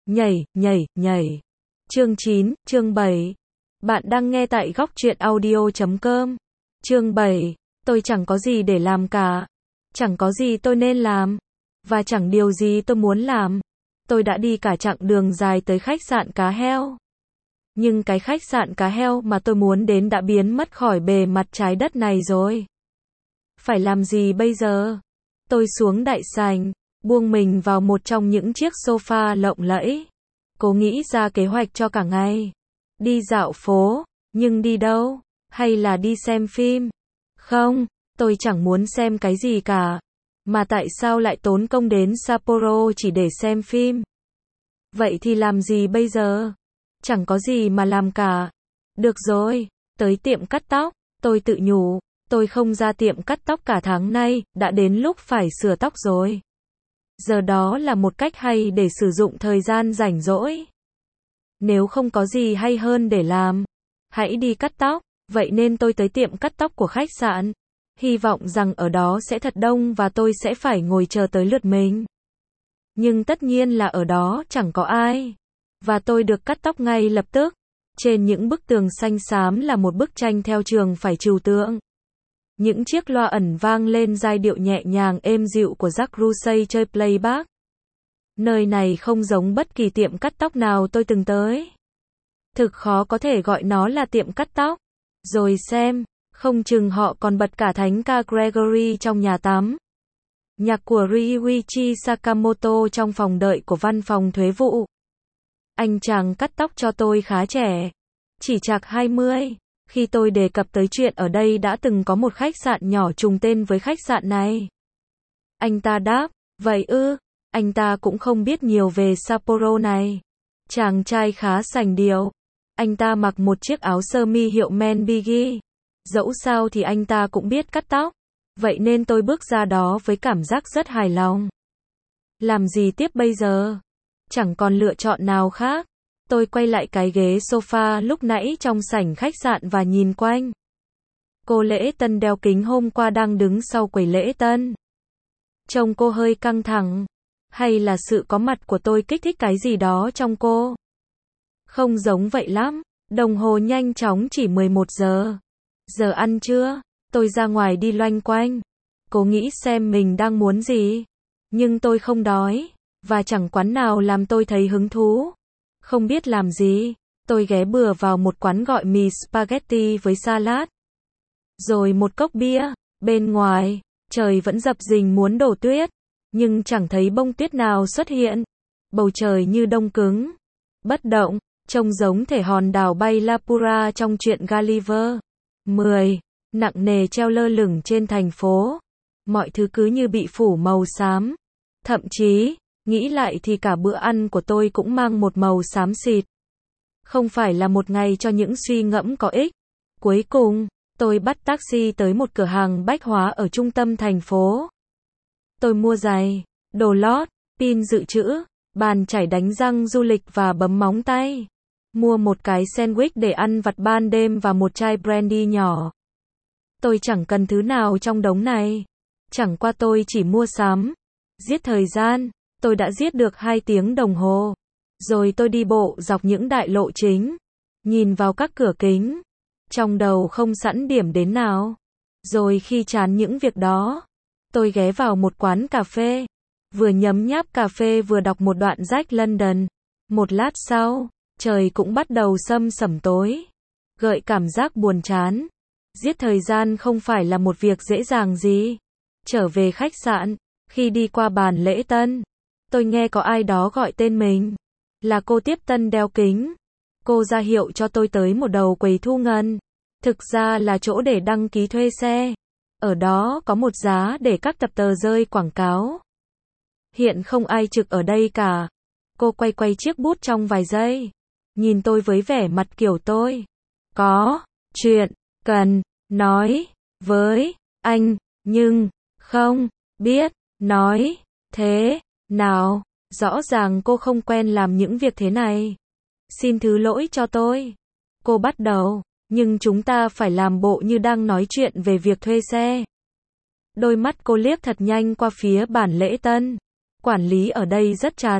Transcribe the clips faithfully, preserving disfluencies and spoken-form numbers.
Nhảy, nhảy, nhảy. Chương chín, chương bảy. Bạn đang nghe tại góc truyện audio chấm com. Chương bảy. Tôi chẳng có gì để làm cả. Chẳng có gì tôi nên làm. Và chẳng điều gì tôi muốn làm. Tôi đã đi cả chặng đường dài tới khách sạn cá heo. Nhưng cái khách sạn cá heo mà tôi muốn đến đã biến mất khỏi bề mặt trái đất này rồi. Phải làm gì bây giờ? Tôi xuống đại sảnh, buông mình vào một trong những chiếc sofa lộng lẫy. Cố nghĩ ra kế hoạch cho cả ngày. Đi dạo phố, nhưng đi đâu? Hay là đi xem phim? Không, tôi chẳng muốn xem cái gì cả. Mà tại sao lại tốn công đến Sapporo chỉ để xem phim? Vậy thì làm gì bây giờ? Chẳng có gì mà làm cả. Được rồi, tới tiệm cắt tóc, tôi tự nhủ, tôi không ra tiệm cắt tóc cả tháng nay, đã đến lúc phải sửa tóc rồi. Giờ đó là một cách hay để sử dụng thời gian rảnh rỗi. Nếu không có gì hay hơn để làm, hãy đi cắt tóc. Vậy nên tôi tới tiệm cắt tóc của khách sạn. Hy vọng rằng ở đó sẽ thật đông và tôi sẽ phải ngồi chờ tới lượt mình. Nhưng tất nhiên là ở đó chẳng có ai. Và tôi được cắt tóc ngay lập tức. Trên những bức tường xanh xám là một bức tranh theo trường phải trừu tượng. Những chiếc loa ẩn vang lên giai điệu nhẹ nhàng êm dịu của Jack Russell chơi playback. Nơi này không giống bất kỳ tiệm cắt tóc nào tôi từng tới. Thực khó có thể gọi nó là tiệm cắt tóc. Rồi xem, không chừng họ còn bật cả thánh ca Gregory trong nhà tắm. Nhạc của Ryuichi Sakamoto trong phòng đợi của văn phòng thuế vụ. Anh chàng cắt tóc cho tôi khá trẻ. Chỉ chạc hai mươi. Khi tôi đề cập tới chuyện ở đây đã từng có một khách sạn nhỏ trùng tên với khách sạn này. Anh ta đáp, vậy ư, anh ta cũng không biết nhiều về Sapporo này. Chàng trai khá sành điệu. Anh ta mặc một chiếc áo sơ mi hiệu Men Biggie. Dẫu sao thì anh ta cũng biết cắt tóc. Vậy nên tôi bước ra đó với cảm giác rất hài lòng. Làm gì tiếp bây giờ? Chẳng còn lựa chọn nào khác. Tôi quay lại cái ghế sofa lúc nãy trong sảnh khách sạn và nhìn quanh. Cô lễ tân đeo kính hôm qua đang đứng sau quầy lễ tân. Trông cô hơi căng thẳng. Hay là sự có mặt của tôi kích thích cái gì đó trong cô? Không giống vậy lắm. Đồng hồ nhanh chóng chỉ mười một giờ. Giờ ăn trưa. Tôi ra ngoài đi loanh quanh. Cố nghĩ xem mình đang muốn gì. Nhưng tôi không đói. Và chẳng quán nào làm tôi thấy hứng thú. Không biết làm gì. Tôi ghé bừa vào một quán gọi mì spaghetti với salad. Rồi một cốc bia. Bên ngoài, trời vẫn dập dình muốn đổ tuyết. Nhưng chẳng thấy bông tuyết nào xuất hiện. Bầu trời như đông cứng. Bất động. Trông giống thể hòn đảo bay Lapura trong truyện Gulliver. mười. Nặng nề treo lơ lửng trên thành phố. Mọi thứ cứ như bị phủ màu xám. Thậm chí, nghĩ lại thì cả bữa ăn của tôi cũng mang một màu xám xịt. Không phải là một ngày cho những suy ngẫm có ích. Cuối cùng, tôi bắt taxi tới một cửa hàng bách hóa ở trung tâm thành phố. Tôi mua giày, đồ lót, pin dự trữ, bàn chải đánh răng du lịch và bấm móng tay. Mua một cái sandwich để ăn vặt ban đêm và một chai brandy nhỏ. Tôi chẳng cần thứ nào trong đống này. Chẳng qua tôi chỉ mua sắm. Giết thời gian, tôi đã giết được hai tiếng đồng hồ. Rồi tôi đi bộ dọc những đại lộ chính. Nhìn vào các cửa kính. Trong đầu không sẵn điểm đến nào. Rồi khi chán những việc đó, tôi ghé vào một quán cà phê. Vừa nhấm nháp cà phê vừa đọc một đoạn Jack London. Một lát sau, trời cũng bắt đầu sâm sẩm tối. Gợi cảm giác buồn chán. Giết thời gian không phải là một việc dễ dàng gì. Trở về khách sạn, khi đi qua bàn lễ tân, tôi nghe có ai đó gọi tên mình. Là cô tiếp tân đeo kính. Cô ra hiệu cho tôi tới một đầu quầy thu ngân. Thực ra là chỗ để đăng ký thuê xe. Ở đó có một giá để các tập tờ rơi quảng cáo. Hiện không ai trực ở đây cả. Cô quay quay chiếc bút trong vài giây. Nhìn tôi với vẻ mặt kiểu tôi có chuyện cần nói với anh, nhưng không biết nói thế nào. Rõ ràng cô không quen làm những việc thế này. Xin thứ lỗi cho tôi. Cô bắt đầu, nhưng chúng ta phải làm bộ như đang nói chuyện về việc thuê xe. Đôi mắt cô liếc thật nhanh qua phía bản lễ tân. Quản lý ở đây rất chặt.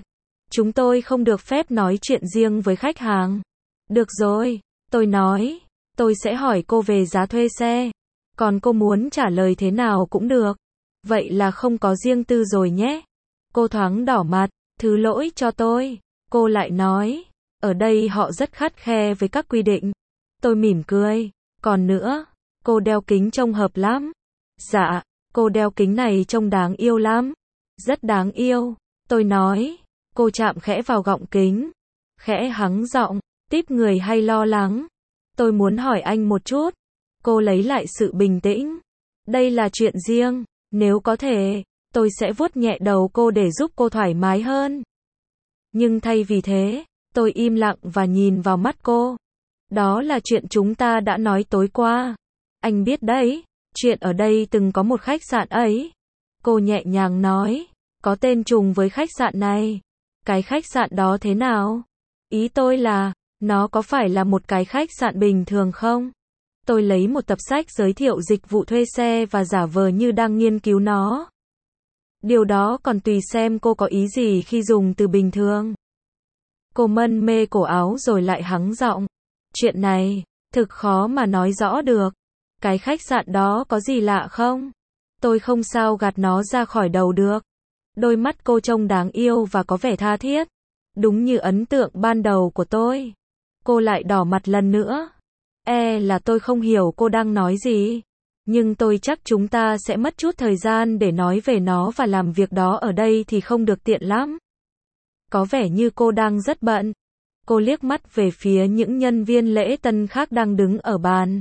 Chúng tôi không được phép nói chuyện riêng với khách hàng. Được rồi, tôi nói. Tôi sẽ hỏi cô về giá thuê xe. Còn cô muốn trả lời thế nào cũng được. Vậy là không có riêng tư rồi nhé. Cô thoáng đỏ mặt. Thứ lỗi cho tôi. Cô lại nói. Ở đây họ rất khắt khe với các quy định. Tôi mỉm cười. Còn nữa, cô đeo kính trông hợp lắm. Dạ, cô đeo kính này trông đáng yêu lắm. Rất đáng yêu. Tôi nói. Cô chạm khẽ vào gọng kính. Khẽ hắng giọng. Típ người hay lo lắng. Tôi muốn hỏi anh một chút. Cô lấy lại sự bình tĩnh. Đây là chuyện riêng. Nếu có thể, tôi sẽ vuốt nhẹ đầu cô để giúp cô thoải mái hơn. Nhưng thay vì thế, tôi im lặng và nhìn vào mắt cô. Đó là chuyện chúng ta đã nói tối qua. Anh biết đấy, chuyện ở đây từng có một khách sạn ấy. Cô nhẹ nhàng nói, có tên trùng với khách sạn này. Cái khách sạn đó thế nào? Ý tôi là, nó có phải là một cái khách sạn bình thường không? Tôi lấy một tập sách giới thiệu dịch vụ thuê xe và giả vờ như đang nghiên cứu nó. Điều đó còn tùy xem cô có ý gì khi dùng từ bình thường. Cô mân mê cổ áo rồi lại hắng giọng. Chuyện này, thực khó mà nói rõ được. Cái khách sạn đó có gì lạ không? Tôi không sao gạt nó ra khỏi đầu được. Đôi mắt cô trông đáng yêu và có vẻ tha thiết. Đúng như ấn tượng ban đầu của tôi. Cô lại đỏ mặt lần nữa. E là tôi không hiểu cô đang nói gì. Nhưng tôi chắc chúng ta sẽ mất chút thời gian để nói về nó và làm việc đó ở đây thì không được tiện lắm. Có vẻ như cô đang rất bận. Cô liếc mắt về phía những nhân viên lễ tân khác đang đứng ở bàn.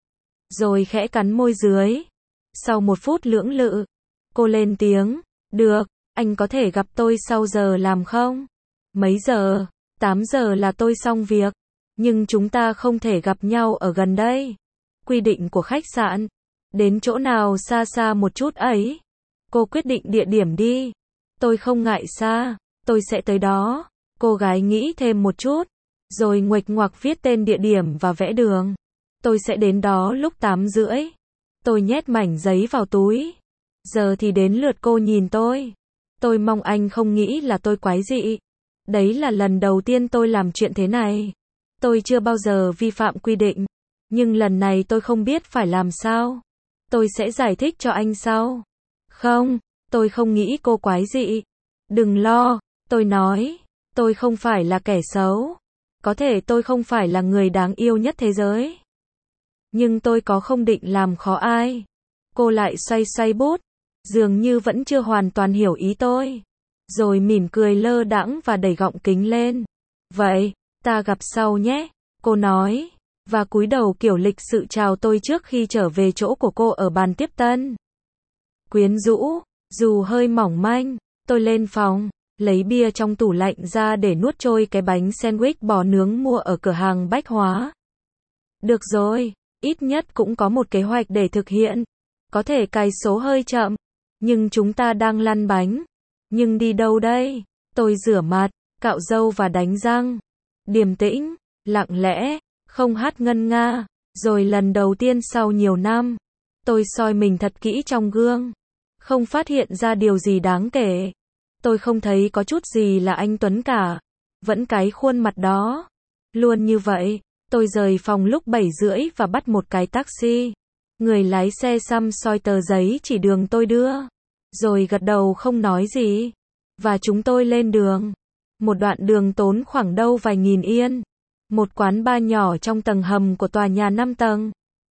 Rồi khẽ cắn môi dưới. Sau một phút lưỡng lự, cô lên tiếng. Được, anh có thể gặp tôi sau giờ làm không? Mấy giờ? tám giờ là tôi xong việc. Nhưng chúng ta không thể gặp nhau ở gần đây. Quy định của khách sạn. Đến chỗ nào xa xa một chút ấy. Cô quyết định địa điểm đi. Tôi không ngại xa. Tôi sẽ tới đó. Cô gái nghĩ thêm một chút. Rồi nguệch ngoạc viết tên địa điểm và vẽ đường. Tôi sẽ đến đó lúc tám rưỡi. Tôi nhét mảnh giấy vào túi. Giờ thì đến lượt cô nhìn tôi. Tôi mong anh không nghĩ là tôi quái dị. Đấy là lần đầu tiên tôi làm chuyện thế này. Tôi chưa bao giờ vi phạm quy định. Nhưng lần này tôi không biết phải làm sao. Tôi sẽ giải thích cho anh sau. Không, tôi không nghĩ cô quái dị. Đừng lo, tôi nói. Tôi không phải là kẻ xấu. Có thể tôi không phải là người đáng yêu nhất thế giới. Nhưng tôi có không định làm khó ai. Cô lại xoay xoay bút. Dường như vẫn chưa hoàn toàn hiểu ý tôi. Rồi mỉm cười lơ đãng và đẩy gọng kính lên. Vậy, ta gặp sau nhé, cô nói. Và cúi đầu kiểu lịch sự chào tôi trước khi trở về chỗ của cô ở bàn tiếp tân. Quyến rũ, dù hơi mỏng manh, tôi lên phòng, lấy bia trong tủ lạnh ra để nuốt trôi cái bánh sandwich bò nướng mua ở cửa hàng bách hóa. Được rồi, ít nhất cũng có một kế hoạch để thực hiện. Có thể cài số hơi chậm, nhưng chúng ta đang lăn bánh. Nhưng đi đâu đây? Tôi rửa mặt, cạo râu và đánh răng. Điềm tĩnh, lặng lẽ, không hát ngân nga. Rồi lần đầu tiên sau nhiều năm, tôi soi mình thật kỹ trong gương. Không phát hiện ra điều gì đáng kể. Tôi không thấy có chút gì là anh Tuấn cả. Vẫn cái khuôn mặt đó. Luôn như vậy, tôi rời phòng lúc bảy rưỡi và bắt một cái taxi. Người lái xe xăm soi tờ giấy chỉ đường tôi đưa. Rồi gật đầu không nói gì. Và chúng tôi lên đường. Một đoạn đường tốn khoảng đâu vài nghìn yên. Một quán bar nhỏ trong tầng hầm của tòa nhà năm tầng.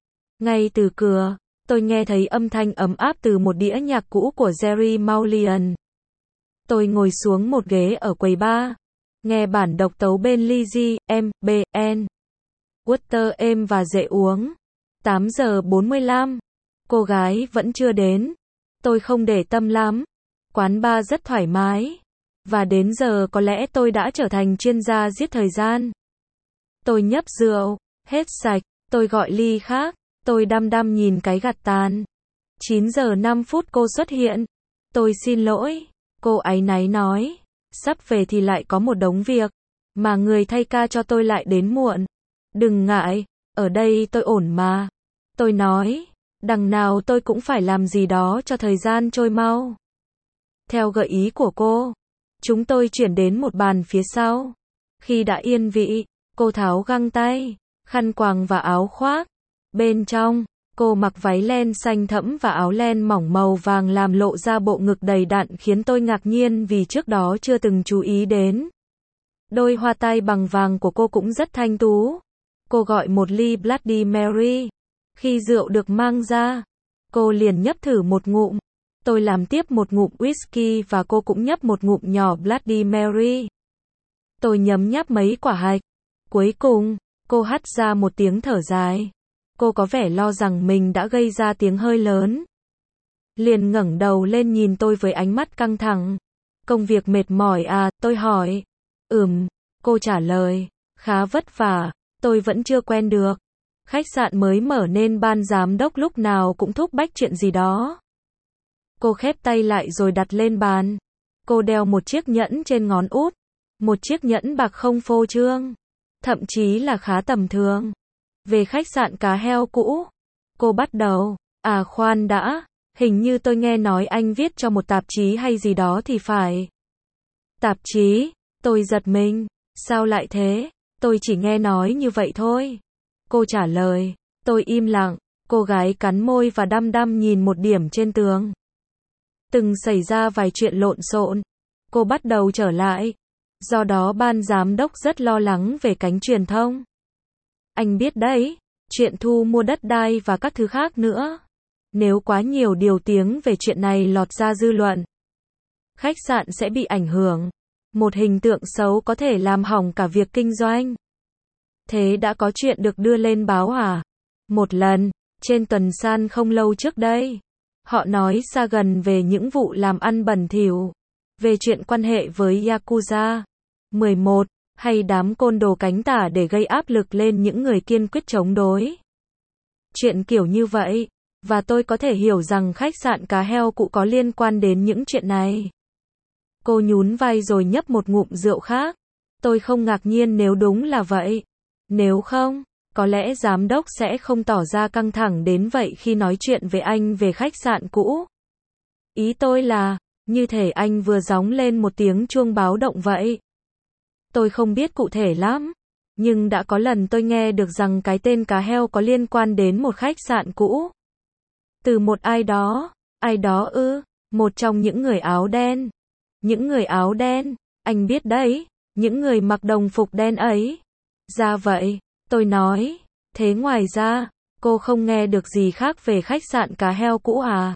Ngay từ cửa, tôi nghe thấy âm thanh ấm áp từ một đĩa nhạc cũ của Jerry Mulligan. Tôi ngồi xuống một ghế ở quầy bar. Nghe bản độc tấu bên Lizzy, M, B, N. Water êm và dễ uống. tám giờ bốn mươi lăm. Cô gái vẫn chưa đến. Tôi không để tâm lắm. Quán bar rất thoải mái. Và đến giờ có lẽ tôi đã trở thành chuyên gia giết thời gian. Tôi nhấp rượu, hết sạch, tôi gọi ly khác, tôi đăm đăm nhìn cái gạt tàn. chín giờ năm phút cô xuất hiện. Tôi xin lỗi, cô áy náy nói. Sắp về thì lại có một đống việc, mà người thay ca cho tôi lại đến muộn. Đừng ngại, ở đây tôi ổn mà. Tôi nói, đằng nào tôi cũng phải làm gì đó cho thời gian trôi mau. Theo gợi ý của cô, Chúng tôi chuyển đến một bàn phía sau. Khi đã yên vị, cô tháo găng tay, khăn quàng và áo khoác. Bên trong, cô mặc váy len xanh thẫm và áo len mỏng màu vàng làm lộ ra bộ ngực đầy đặn khiến tôi ngạc nhiên vì trước đó chưa từng chú ý đến. Đôi hoa tai bằng vàng của cô cũng rất thanh tú. Cô gọi một ly Bloody Mary. Khi rượu được mang ra, cô liền nhấp thử một ngụm. Tôi làm tiếp một ngụm whisky và cô cũng nhấp một ngụm nhỏ Bloody Mary. Tôi nhấm nháp mấy quả hạch. Cuối cùng, cô hắt ra một tiếng thở dài. Cô có vẻ lo rằng mình đã gây ra tiếng hơi lớn. Liền ngẩng đầu lên nhìn tôi với ánh mắt căng thẳng. Công việc mệt mỏi à, tôi hỏi. Ừm, cô trả lời. Khá vất vả, tôi vẫn chưa quen được. Khách sạn mới mở nên ban giám đốc lúc nào cũng thúc bách chuyện gì đó. Cô khép tay lại rồi đặt lên bàn. Cô đeo một chiếc nhẫn trên ngón út. Một chiếc nhẫn bạc không phô trương. Thậm chí là khá tầm thường. Về khách sạn cá heo cũ. Cô bắt đầu. À khoan đã. Hình như tôi nghe nói anh viết cho một tạp chí hay gì đó thì phải. Tạp chí? Tôi giật mình. Sao lại thế? Tôi chỉ nghe nói như vậy thôi. Cô trả lời. Tôi im lặng. Cô gái cắn môi và đăm đăm nhìn một điểm trên tường. Từng xảy ra vài chuyện lộn xộn. Cô bắt đầu trở lại. Do đó ban giám đốc rất lo lắng về cánh truyền thông. Anh biết đấy, chuyện thu mua đất đai và các thứ khác nữa. Nếu quá nhiều điều tiếng về chuyện này lọt ra dư luận, khách sạn sẽ bị ảnh hưởng. Một hình tượng xấu có thể làm hỏng cả việc kinh doanh. Thế đã có chuyện được đưa lên báo à? Một lần, trên tuần san không lâu trước đây, họ nói xa gần về những vụ làm ăn bẩn thỉu, về chuyện quan hệ với Yakuza. mười một, hay đám côn đồ cánh tả để gây áp lực lên những người kiên quyết chống đối. Chuyện kiểu như vậy, và tôi có thể hiểu rằng khách sạn cá heo cũ có liên quan đến những chuyện này. Cô nhún vai rồi nhấp một ngụm rượu khác. Tôi không ngạc nhiên nếu đúng là vậy. Nếu không, có lẽ giám đốc sẽ không tỏ ra căng thẳng đến vậy khi nói chuyện với anh về khách sạn cũ. Ý tôi là, như thể anh vừa gióng lên một tiếng chuông báo động vậy. Tôi không biết cụ thể lắm, nhưng đã có lần tôi nghe được rằng cái tên cá heo có liên quan đến một khách sạn cũ. Từ một ai đó, ai đó ư, một trong những người áo đen. Những người áo đen, anh biết đấy, những người mặc đồng phục đen ấy. Ra vậy, tôi nói, thế ngoài ra, cô không nghe được gì khác về khách sạn cá heo cũ à?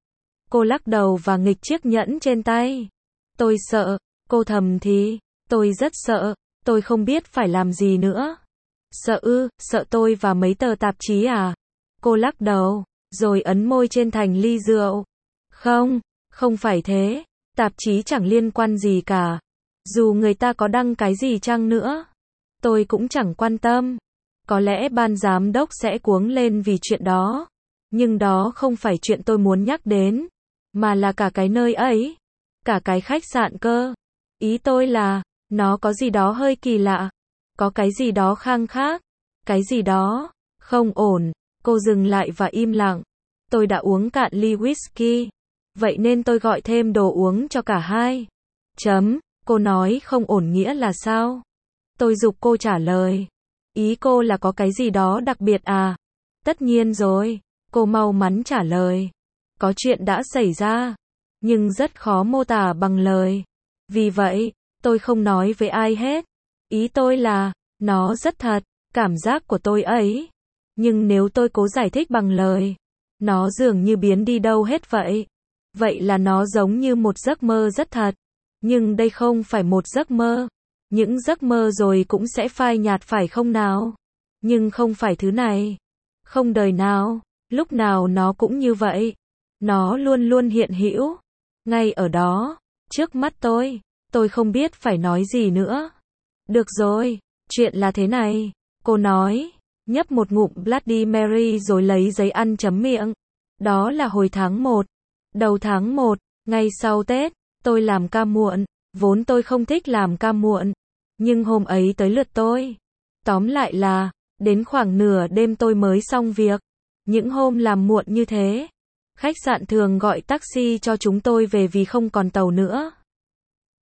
Cô lắc đầu và nghịch chiếc nhẫn trên tay. Tôi sợ, cô thầm thì, tôi rất sợ, tôi không biết phải làm gì nữa. Sợ ư, sợ tôi và mấy tờ tạp chí à? Cô lắc đầu, rồi ấn môi trên thành ly rượu. Không, không phải thế, tạp chí chẳng liên quan gì cả. Dù người ta có đăng cái gì chăng nữa, tôi cũng chẳng quan tâm. Có lẽ ban giám đốc sẽ cuống lên vì chuyện đó. Nhưng đó không phải chuyện tôi muốn nhắc đến, mà là cả cái nơi ấy, cả cái khách sạn cơ. Ý tôi là, nó có gì đó hơi kỳ lạ, có cái gì đó khang khác, cái gì đó không ổn. Cô dừng lại và im lặng. Tôi đã uống cạn ly whisky, vậy nên tôi gọi thêm đồ uống cho cả hai. Chấm, cô nói không ổn nghĩa là sao? Tôi giục cô trả lời. Ý cô là có cái gì đó đặc biệt à? Tất nhiên rồi, cô mau mắn trả lời. Có chuyện đã xảy ra, nhưng rất khó mô tả bằng lời. Vì vậy, tôi không nói với ai hết. Ý tôi là, nó rất thật, cảm giác của tôi ấy. Nhưng nếu tôi cố giải thích bằng lời, nó dường như biến đi đâu hết vậy. Vậy là nó giống như một giấc mơ rất thật. Nhưng đây không phải một giấc mơ. Những giấc mơ rồi cũng sẽ phai nhạt phải không nào? Nhưng không phải thứ này. Không đời nào, lúc nào nó cũng như vậy. Nó luôn luôn hiện hữu. Ngay ở đó, trước mắt tôi. Tôi không biết phải nói gì nữa. Được rồi, chuyện là thế này. Cô nói, nhấp một ngụm Bloody Mary rồi lấy giấy ăn chấm miệng. Đó là hồi tháng một. Đầu tháng một, ngay sau Tết, tôi làm ca muộn. Vốn tôi không thích làm ca muộn. Nhưng hôm ấy tới lượt tôi. Tóm lại là, đến khoảng nửa đêm tôi mới xong việc. Những hôm làm muộn như thế, khách sạn thường gọi taxi cho chúng tôi về vì không còn tàu nữa.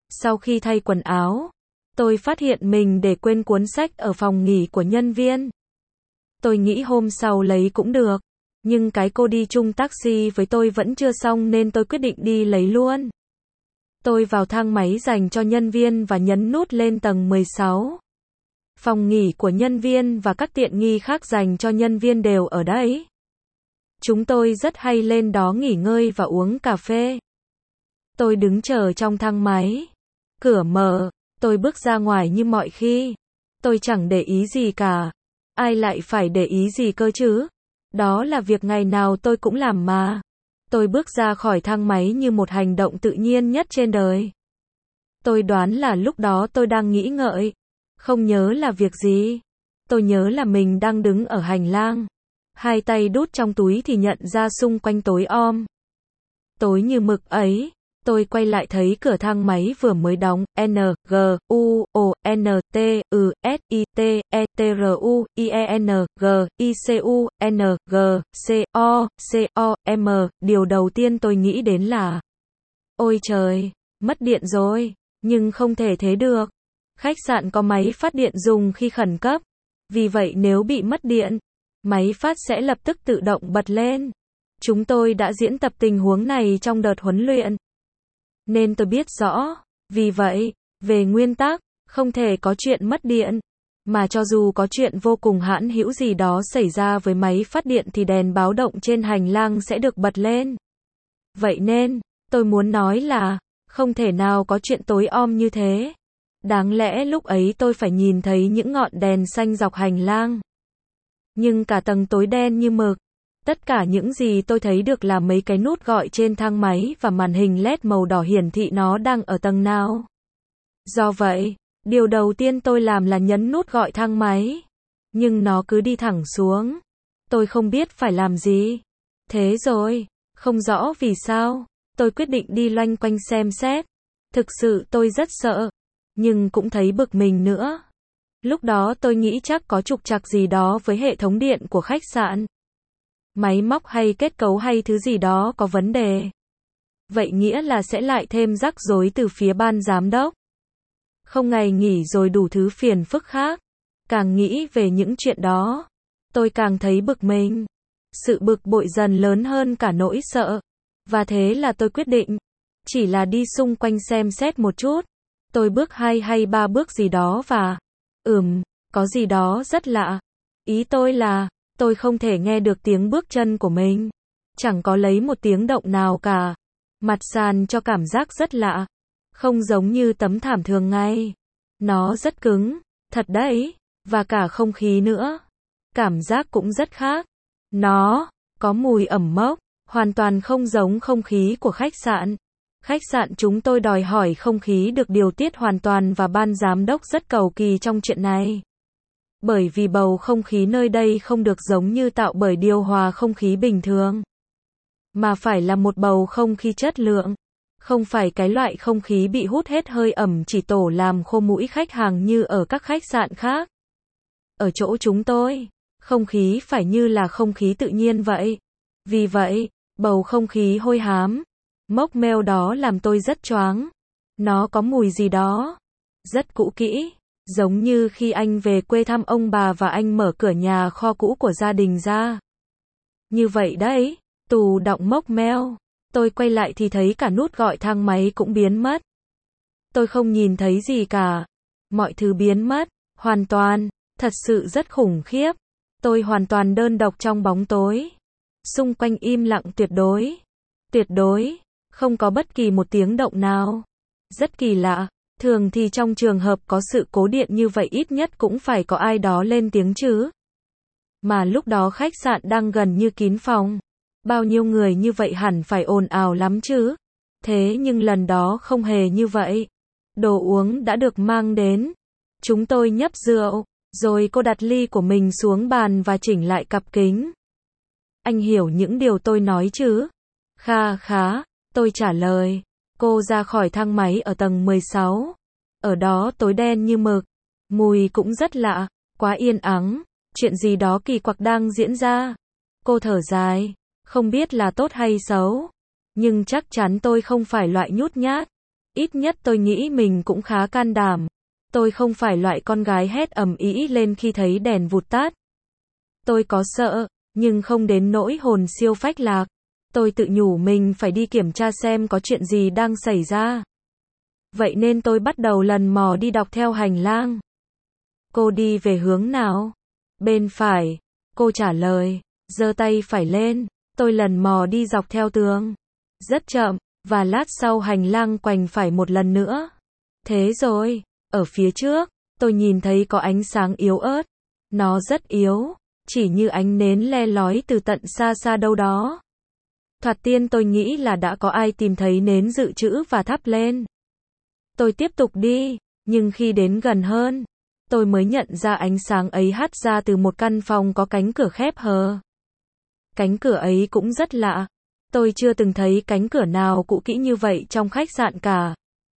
Sau khi thay quần áo, tôi phát hiện mình để quên cuốn sách ở phòng nghỉ của nhân viên. Tôi nghĩ hôm sau lấy cũng được, nhưng cái cô đi chung taxi với tôi vẫn chưa xong nên tôi quyết định đi lấy luôn. Tôi vào thang máy dành cho nhân viên và nhấn nút lên tầng mười sáu. Phòng nghỉ của nhân viên và các tiện nghi khác dành cho nhân viên đều ở đấy. Chúng tôi rất hay lên đó nghỉ ngơi và uống cà phê. Tôi đứng chờ trong thang máy. Cửa mở, tôi bước ra ngoài như mọi khi. Tôi chẳng để ý gì cả. Ai lại phải để ý gì cơ chứ? Đó là việc ngày nào tôi cũng làm mà. Tôi bước ra khỏi thang máy như một hành động tự nhiên nhất trên đời. Tôi đoán là lúc đó tôi đang nghĩ ngợi. Không nhớ là việc gì. Tôi nhớ là mình đang đứng ở hành lang. Hai tay đút trong túi thì nhận ra xung quanh tối om. Tối như mực ấy. Tôi quay lại thấy cửa thang máy vừa mới đóng. N, G, U, O, N, T, U, S, I, T, E, T, R, U, I, E, N, G, I, C, U, N, G, C, O, C, O, M. Điều đầu tiên tôi nghĩ đến là ôi trời, mất điện rồi. Nhưng không thể thế được. Khách sạn có máy phát điện dùng khi khẩn cấp. Vì vậy nếu bị mất điện, máy phát sẽ lập tức tự động bật lên. Chúng tôi đã diễn tập tình huống này trong đợt huấn luyện. Nên tôi biết rõ. Vì vậy, về nguyên tắc, không thể có chuyện mất điện. Mà cho dù có chuyện vô cùng hãn hữu gì đó xảy ra với máy phát điện thì đèn báo động trên hành lang sẽ được bật lên. Vậy nên, tôi muốn nói là, không thể nào có chuyện tối om như thế. Đáng lẽ lúc ấy tôi phải nhìn thấy những ngọn đèn xanh dọc hành lang. Nhưng cả tầng tối đen như mực. Tất cả những gì tôi thấy được là mấy cái nút gọi trên thang máy và màn hình led màu đỏ hiển thị nó đang ở tầng nào. Do vậy, điều đầu tiên tôi làm là nhấn nút gọi thang máy. Nhưng nó cứ đi thẳng xuống. Tôi không biết phải làm gì. Thế rồi, không rõ vì sao, tôi quyết định đi loanh quanh xem xét. Thực sự tôi rất sợ, nhưng cũng thấy bực mình nữa. Lúc đó tôi nghĩ chắc có trục trặc gì đó với hệ thống điện của khách sạn. Máy móc hay kết cấu hay thứ gì đó có vấn đề. Vậy nghĩa là sẽ lại thêm rắc rối từ phía ban giám đốc. Không ngày nghỉ rồi đủ thứ phiền phức khác. Càng nghĩ về những chuyện đó, tôi càng thấy bực mình. Sự bực bội dần lớn hơn cả nỗi sợ. Và thế là tôi quyết định, chỉ là đi xung quanh xem xét một chút. Tôi bước hai hay ba bước gì đó và, ừm, có gì đó rất lạ. Ý tôi là, tôi không thể nghe được tiếng bước chân của mình. Chẳng có lấy một tiếng động nào cả. Mặt sàn cho cảm giác rất lạ. Không giống như tấm thảm thường ngày. Nó rất cứng, thật đấy, và cả không khí nữa. Cảm giác cũng rất khác. Nó có mùi ẩm mốc, hoàn toàn không giống không khí của khách sạn. Khách sạn chúng tôi đòi hỏi không khí được điều tiết hoàn toàn và ban giám đốc rất cầu kỳ trong chuyện này. Bởi vì bầu không khí nơi đây không được giống như tạo bởi điều hòa không khí bình thường. Mà phải là một bầu không khí chất lượng. Không phải cái loại không khí bị hút hết hơi ẩm chỉ tổ làm khô mũi khách hàng như ở các khách sạn khác. Ở chỗ chúng tôi, không khí phải như là không khí tự nhiên vậy. Vì vậy, bầu không khí hôi hám, mốc meo đó làm tôi rất choáng. Nó có mùi gì đó rất cũ kỹ, giống như khi anh về quê thăm ông bà và anh mở cửa nhà kho cũ của gia đình ra. Như vậy đấy, tù đọng mốc meo. Tôi quay lại thì thấy cả nút gọi thang máy cũng biến mất. Tôi không nhìn thấy gì cả. Mọi thứ biến mất, hoàn toàn, thật sự rất khủng khiếp. Tôi hoàn toàn đơn độc trong bóng tối. Xung quanh im lặng tuyệt đối. Tuyệt đối, không có bất kỳ một tiếng động nào. Rất kỳ lạ, thường thì trong trường hợp có sự cố điện như vậy ít nhất cũng phải có ai đó lên tiếng chứ. Mà lúc đó khách sạn đang gần như kín phòng. Bao nhiêu người như vậy hẳn phải ồn ào lắm chứ. Thế nhưng lần đó không hề như vậy. Đồ uống đã được mang đến. Chúng tôi nhấp rượu, rồi cô đặt ly của mình xuống bàn và chỉnh lại cặp kính. Anh hiểu những điều tôi nói chứ? Kha khá, tôi trả lời. Cô ra khỏi thang máy ở tầng mười sáu. Ở đó tối đen như mực. Mùi cũng rất lạ, quá yên ắng. Chuyện gì đó kỳ quặc đang diễn ra. Cô thở dài. Không biết là tốt hay xấu. Nhưng chắc chắn tôi không phải loại nhút nhát. ít nhất tôi nghĩ mình cũng khá can đảm. Tôi không phải loại con gái hét ầm ĩ lên khi thấy đèn vụt tắt. Tôi có sợ, nhưng không đến nỗi hồn siêu phách lạc. Tôi tự nhủ mình phải đi kiểm tra xem có chuyện gì đang xảy ra. Vậy nên tôi bắt đầu lần mò đi dọc theo hành lang. Cô đi về hướng nào? Bên phải. Cô trả lời, giơ tay phải lên. Tôi lần mò đi dọc theo tường. Rất chậm, và lát sau hành lang quành phải một lần nữa. Thế rồi, ở phía trước, tôi nhìn thấy có ánh sáng yếu ớt. Nó rất yếu, chỉ như ánh nến le lói từ tận xa xa đâu đó. Thoạt tiên tôi nghĩ là đã có ai tìm thấy nến dự trữ và thắp lên. Tôi tiếp tục đi, nhưng khi đến gần hơn, tôi mới nhận ra ánh sáng ấy hắt ra từ một căn phòng có cánh cửa khép hờ. Cánh cửa ấy cũng rất lạ. Tôi chưa từng thấy cánh cửa nào cũ kỹ như vậy trong khách sạn cả.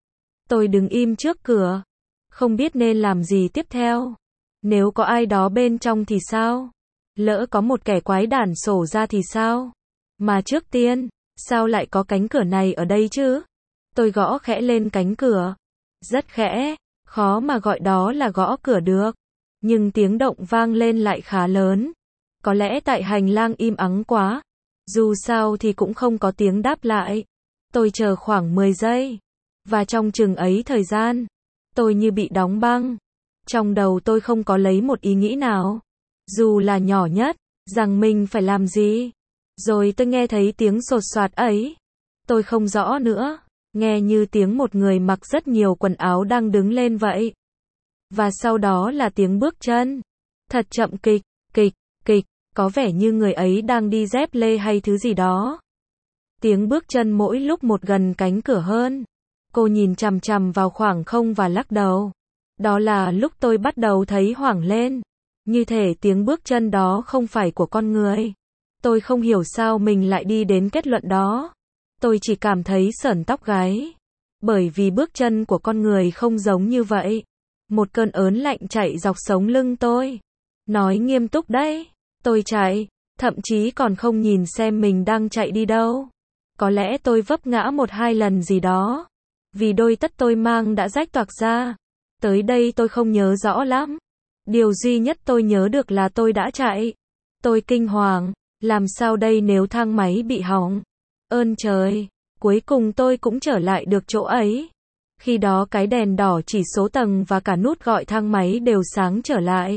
Tôi đứng im trước cửa, không biết nên làm gì tiếp theo. Nếu có ai đó bên trong thì sao? Lỡ có một kẻ quái đản xổ ra thì sao? Mà trước tiên, sao lại có cánh cửa này ở đây chứ? Tôi gõ khẽ lên cánh cửa. Rất khẽ, khó mà gọi đó là gõ cửa được. Nhưng tiếng động vang lên lại khá lớn. Có lẽ tại hành lang im ắng quá. Dù sao thì cũng không có tiếng đáp lại. Tôi chờ khoảng mười giây. Và trong chừng ấy thời gian, tôi như bị đóng băng. Trong đầu tôi không có lấy một ý nghĩ nào, dù là nhỏ nhất, rằng mình phải làm gì. Rồi tôi nghe thấy tiếng sột soạt ấy. Tôi không rõ nữa, nghe như tiếng một người mặc rất nhiều quần áo đang đứng lên vậy. Và sau đó là tiếng bước chân. Thật chậm kịch, kịch, kịch, có vẻ như người ấy đang đi dép lê hay thứ gì đó. Tiếng bước chân mỗi lúc một gần cánh cửa hơn. Cô nhìn chằm chằm vào khoảng không và lắc đầu. Đó là lúc tôi bắt đầu thấy hoảng lên. Như thể tiếng bước chân đó không phải của con người. Tôi không hiểu sao mình lại đi đến kết luận đó. Tôi chỉ cảm thấy sởn tóc gáy. Bởi vì bước chân của con người không giống như vậy. Một cơn ớn lạnh chạy dọc sống lưng tôi. Nói nghiêm túc đấy. Tôi chạy, thậm chí còn không nhìn xem mình đang chạy đi đâu. Có lẽ tôi vấp ngã một hai lần gì đó. Vì đôi tất tôi mang đã rách toạc ra. Tới đây tôi không nhớ rõ lắm. Điều duy nhất tôi nhớ được là tôi đã chạy. Tôi kinh hoàng, làm sao đây nếu thang máy bị hỏng? Ơn trời, cuối cùng tôi cũng trở lại được chỗ ấy. Khi đó cái đèn đỏ chỉ số tầng và cả nút gọi thang máy đều sáng trở lại.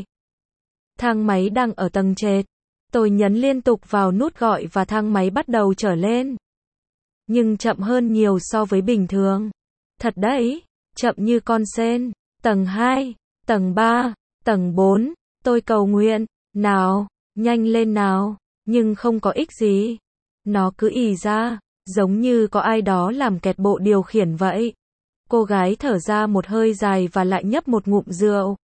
Thang máy đang ở tầng trệt. Tôi nhấn liên tục vào nút gọi và thang máy bắt đầu trở lên. Nhưng chậm hơn nhiều so với bình thường. Thật đấy, chậm như con sên. Tầng hai, tầng ba, tầng bốn, tôi cầu nguyện, nào, nhanh lên nào, nhưng không có ích gì. Nó cứ ì ra, giống như có ai đó làm kẹt bộ điều khiển vậy. Cô gái thở ra một hơi dài và lại nhấp một ngụm rượu.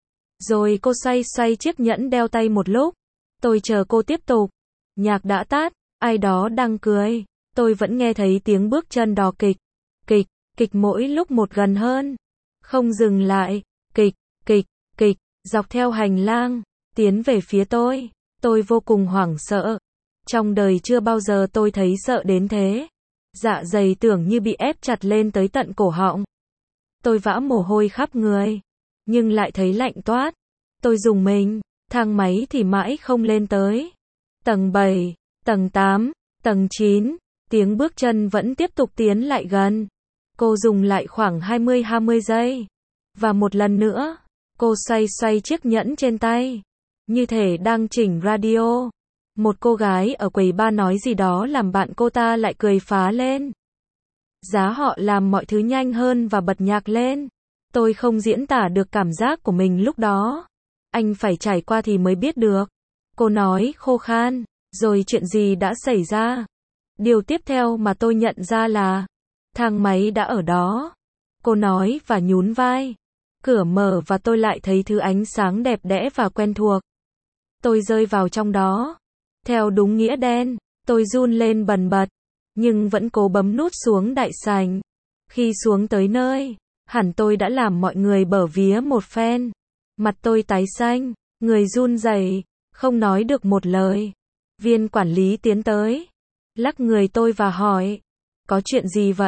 Rồi cô xoay xoay chiếc nhẫn đeo tay một lúc. Tôi chờ cô tiếp tục. Nhạc đã tắt, ai đó đang cười. Tôi vẫn nghe thấy tiếng bước chân đò kịch, kịch, kịch mỗi lúc một gần hơn. Không dừng lại, kịch, kịch, kịch, dọc theo hành lang, tiến về phía tôi. Tôi vô cùng hoảng sợ. Trong đời chưa bao giờ tôi thấy sợ đến thế. Dạ dày tưởng như bị ép chặt lên tới tận cổ họng. Tôi vã mồ hôi khắp người, nhưng lại thấy lạnh toát. Tôi rùng mình, thang máy thì mãi không lên tới. Tầng bảy, tầng tám, tầng chín, tiếng bước chân vẫn tiếp tục tiến lại gần. Cô dùng lại khoảng hai mươi hai mươi giây. Và một lần nữa, cô xoay xoay chiếc nhẫn trên tay. Như thể đang chỉnh radio. Một cô gái ở quầy bar nói gì đó làm bạn cô ta lại cười phá lên. Giá họ làm mọi thứ nhanh hơn và bật nhạc lên. Tôi không diễn tả được cảm giác của mình lúc đó. Anh phải trải qua thì mới biết được. Cô nói khô khan. Rồi chuyện gì đã xảy ra? Điều tiếp theo mà tôi nhận ra là thang máy đã ở đó. Cô nói và nhún vai. Cửa mở và tôi lại thấy thứ ánh sáng đẹp đẽ và quen thuộc. Tôi rơi vào trong đó. Theo đúng nghĩa đen, tôi run lên bần bật. Nhưng vẫn cố bấm nút xuống đại sảnh. Khi xuống tới nơi, hẳn tôi đã làm mọi người bở vía một phen. Mặt tôi tái xanh, người run rẩy, không nói được một lời. Viên quản lý tiến tới, lắc người tôi và hỏi. Có chuyện gì vậy?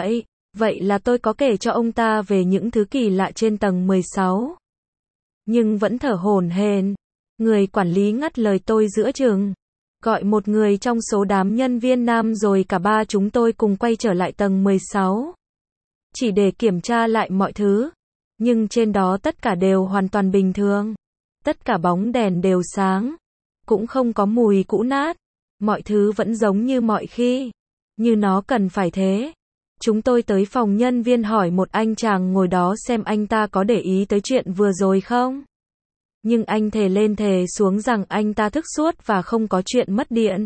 Vậy là tôi có kể cho ông ta về những thứ kỳ lạ trên tầng mười sáu. Nhưng vẫn thở hổn hển. Người quản lý ngắt lời tôi giữa chừng. Gọi một người trong số đám nhân viên nam rồi cả ba chúng tôi cùng quay trở lại tầng mười sáu. Chỉ để kiểm tra lại mọi thứ. Nhưng trên đó tất cả đều hoàn toàn bình thường. Tất cả bóng đèn đều sáng. Cũng không có mùi cũ nát. Mọi thứ vẫn giống như mọi khi. Như nó cần phải thế. Chúng tôi tới phòng nhân viên hỏi một anh chàng ngồi đó xem anh ta có để ý tới chuyện vừa rồi không. Nhưng anh thề lên thề xuống rằng anh ta thức suốt và không có chuyện mất điện.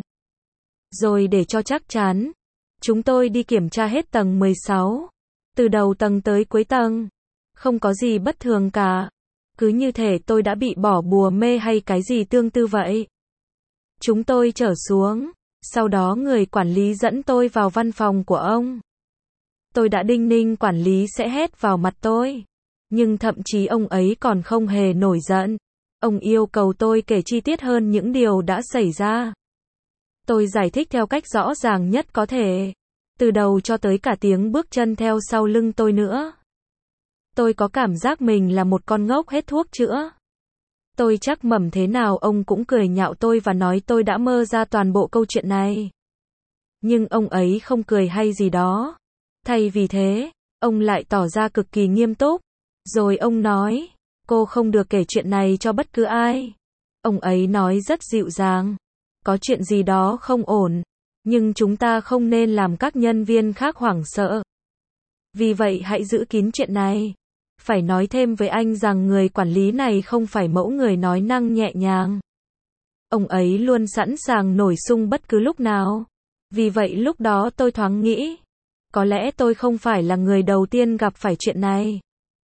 Rồi để cho chắc chắn, chúng tôi đi kiểm tra hết tầng mười sáu. Từ đầu tầng tới cuối tầng. Không có gì bất thường cả. Cứ như thể tôi đã bị bỏ bùa mê hay cái gì tương tự vậy. Chúng tôi trở xuống. Sau đó người quản lý dẫn tôi vào văn phòng của ông. Tôi đã đinh ninh quản lý sẽ hét vào mặt tôi. Nhưng thậm chí ông ấy còn không hề nổi giận. Ông yêu cầu tôi kể chi tiết hơn những điều đã xảy ra. Tôi giải thích theo cách rõ ràng nhất có thể. Từ đầu cho tới cả tiếng bước chân theo sau lưng tôi nữa. Tôi có cảm giác mình là một con ngốc hết thuốc chữa. Tôi chắc mẩm thế nào ông cũng cười nhạo tôi và nói tôi đã mơ ra toàn bộ câu chuyện này. Nhưng ông ấy không cười hay gì đó. Thay vì thế, ông lại tỏ ra cực kỳ nghiêm túc. Rồi ông nói, cô không được kể chuyện này cho bất cứ ai. Ông ấy nói rất dịu dàng. Có chuyện gì đó không ổn. Nhưng chúng ta không nên làm các nhân viên khác hoảng sợ. Vì vậy hãy giữ kín chuyện này. Phải nói thêm với anh rằng người quản lý này không phải mẫu người nói năng nhẹ nhàng. Ông ấy luôn sẵn sàng nổi xung bất cứ lúc nào. Vì vậy lúc đó tôi thoáng nghĩ, có lẽ tôi không phải là người đầu tiên gặp phải chuyện này.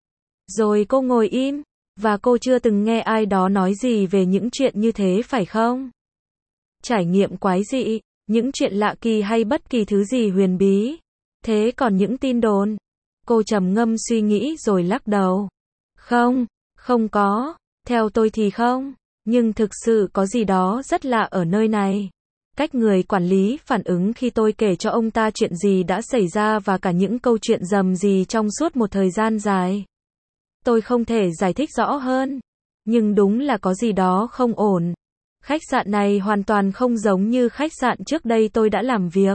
Rồi cô ngồi im, và cô chưa từng nghe ai đó nói gì về những chuyện như thế phải không? Trải nghiệm quái dị, những chuyện lạ kỳ hay bất kỳ thứ gì huyền bí. Thế còn những tin đồn? Cô trầm ngâm suy nghĩ rồi lắc đầu. Không, không có. Theo tôi thì không. Nhưng thực sự có gì đó rất lạ ở nơi này. Cách người quản lý phản ứng khi tôi kể cho ông ta chuyện gì đã xảy ra và cả những câu chuyện rầm rì trong suốt một thời gian dài. Tôi không thể giải thích rõ hơn. Nhưng đúng là có gì đó không ổn. Khách sạn này hoàn toàn không giống như khách sạn trước đây tôi đã làm việc.